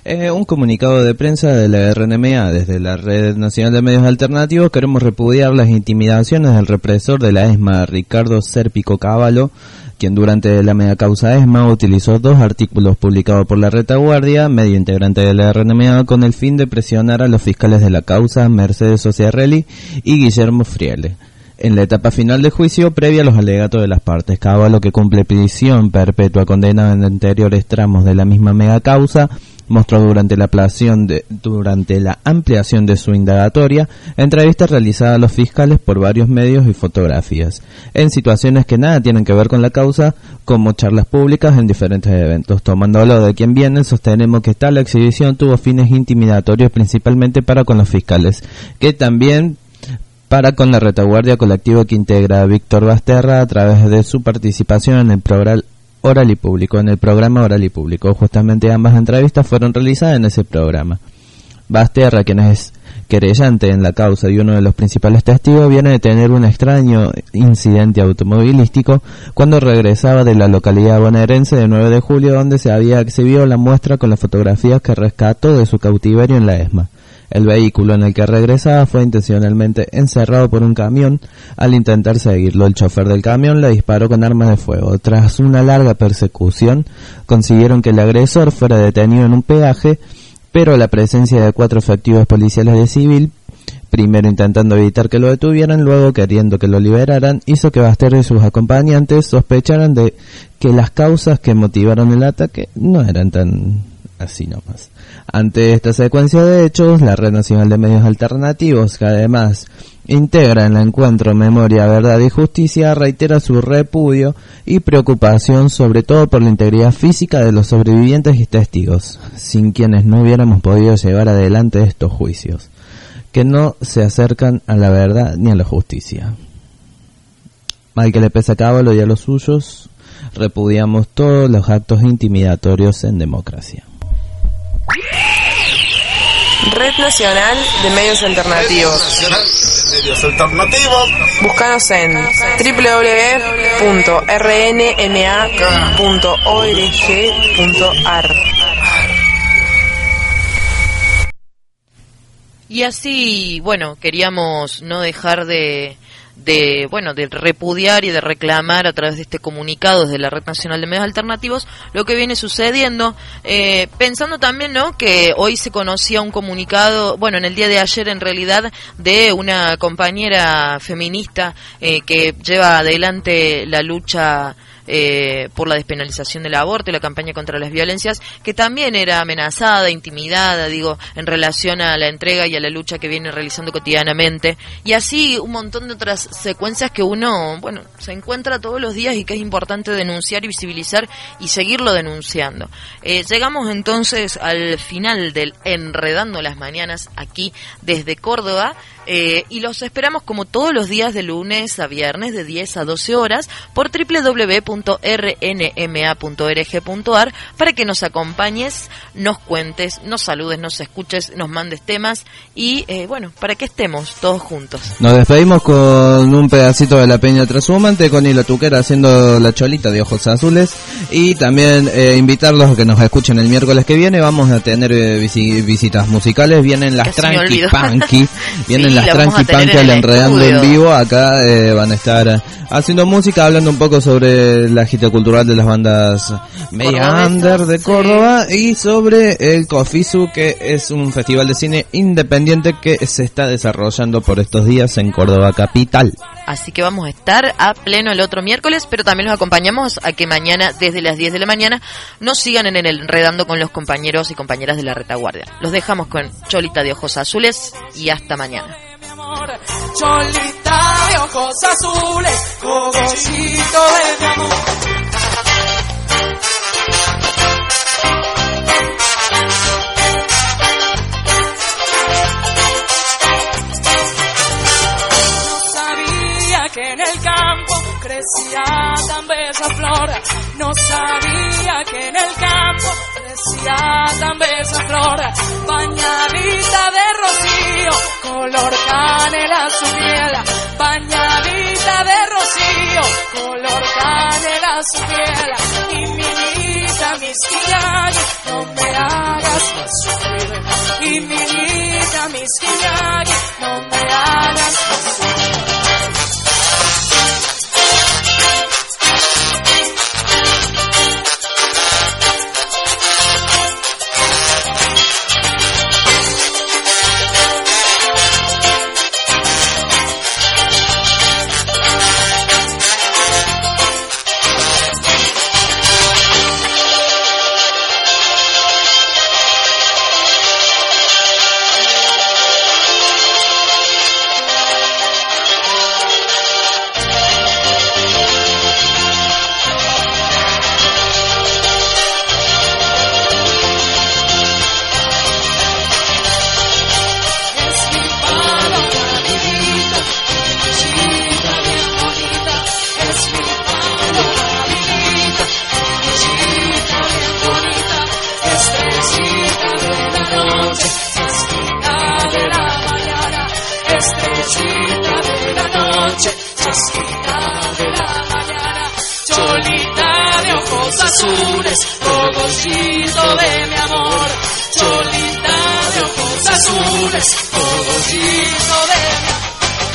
Eh, un comunicado de prensa de la R N M A desde la Red Nacional de Medios Alternativos. Queremos repudiar las intimidaciones del represor de la ESMA, Ricardo Sérpico Cavallo, quien durante la megacausa ESMA utilizó dos artículos publicados por la Retaguardia, medio integrante de la R N M A, con el fin de presionar a los fiscales de la causa, Mercedes Ociarrelli y Guillermo Friele. En la etapa final del juicio, previa a los alegatos de las partes, Cavallo, que cumple prisión perpetua condenada en anteriores tramos de la misma megacausa, mostró durante la ampliación de, durante la ampliación de su indagatoria entrevistas realizadas a los fiscales por varios medios y fotografías, en situaciones que nada tienen que ver con la causa, como charlas públicas en diferentes eventos. Tomándolo de quien viene, sostenemos que tal exhibición tuvo fines intimidatorios principalmente para con los fiscales, que también para con la retaguardia colectiva que integra a Víctor Basterra a través de su participación en el programa Oral y Público, en el programa Oral y Público. Justamente ambas entrevistas fueron realizadas en ese programa. Basterra, quien es querellante en la causa y uno de los principales testigos, viene de tener un extraño incidente automovilístico cuando regresaba de la localidad bonaerense de nueve de julio, donde se había exhibido la muestra con las fotografías que rescató de su cautiverio en la ESMA. El vehículo en el que regresaba fue intencionalmente encerrado por un camión. Al intentar seguirlo, el chofer del camión le disparó con armas de fuego. Tras una larga persecución, consiguieron que el agresor fuera detenido en un peaje, pero la presencia de cuatro efectivos policiales de civil, primero intentando evitar que lo detuvieran, luego queriendo que lo liberaran, hizo que Basterra y sus acompañantes sospecharan de que las causas que motivaron el ataque no eran tan así nomás. Ante esta secuencia de hechos, la Red Nacional de Medios Alternativos, que además integra en el encuentro Memoria, Verdad y Justicia, reitera su repudio y preocupación sobre todo por la integridad física de los sobrevivientes y testigos, sin quienes no hubiéramos podido llevar adelante estos juicios, que no se acercan a la verdad ni a la justicia. Mal que le pese a Cavallo y a los suyos, repudiamos todos los actos intimidatorios en democracia. Red Nacional de Medios Alternativos. Medios alternativos. Búscanos en doble u doble u doble u punto r n m a punto org punto a r. Y así, bueno, queríamos no dejar de de bueno de repudiar y de reclamar a través de este comunicado desde la Red Nacional de Medios Alternativos lo que viene sucediendo, eh, pensando también, ¿no?, que hoy se conocía un comunicado, bueno, en el día de ayer en realidad, de una compañera feminista eh, que lleva adelante la lucha Eh, por la despenalización del aborto y la campaña contra las violencias, que también era amenazada, intimidada, digo, en relación a la entrega y a la lucha que viene realizando cotidianamente, y así un montón de otras secuencias que uno, bueno, se encuentra todos los días y que es importante denunciar y visibilizar y seguirlo denunciando. Eh, llegamos entonces al final del Enredando las Mañanas aquí desde Córdoba. Eh, y los esperamos como todos los días de lunes a viernes de diez a doce horas por doble u doble u doble u punto r n m a punto org punto a r para que nos acompañes, nos cuentes, nos saludes, nos escuches, nos mandes temas y eh, bueno, para que estemos todos juntos. Nos despedimos con un pedacito de La Peña Trashumante, con Hilo Tuquera haciendo La Cholita de Ojos Azules, y también eh, invitarlos a que nos escuchen el miércoles que viene. Vamos a tener eh, visi- visitas musicales, vienen las Tranqui Punky, vienen sí, las Tranqui Punky al Enredando en vivo. Acá eh, van a estar haciendo música, hablando un poco sobre la agita cultural de las bandas media under de Córdoba, sí, y sobre el Cofisu, que es un festival de cine independiente que se está desarrollando por estos días en Córdoba capital. Así que vamos a estar a pleno el otro miércoles, pero también los acompañamos a que mañana desde las diez de la mañana nos sigan en el Enredando con los compañeros y compañeras de la Retaguardia. Los dejamos con Cholita de Ojos Azules y hasta mañana. Cholita de ojos azules, cogollito de mi amor. No sabía que en el campo crecía tan bella flor. No sabía que en el campo crecía tan bella flor. Bañadita de rocío, color canela su piel, bañadita de rocío, color canela su piel, y mi niña vida, mis quillares, no me hagas más sufrir. Y mi vida, mis quillares, no me hagas más sufrir. Azules, cogollito de mi amor, cholita de ojos azules, cogollito de mi amor.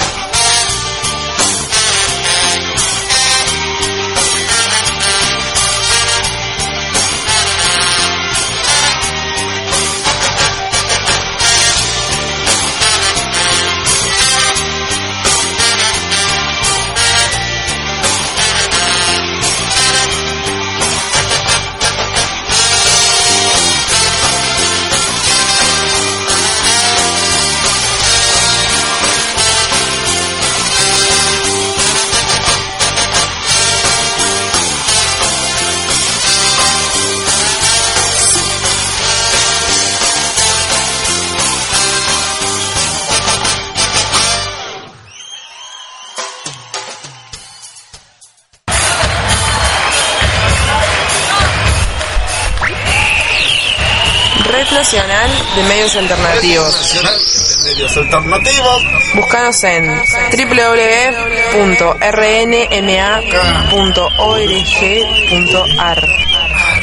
Nacional de Medios Alternativos. Nacional de Medios Alternativos. Búscanos en doble u doble u doble u punto r n m a punto org punto a r.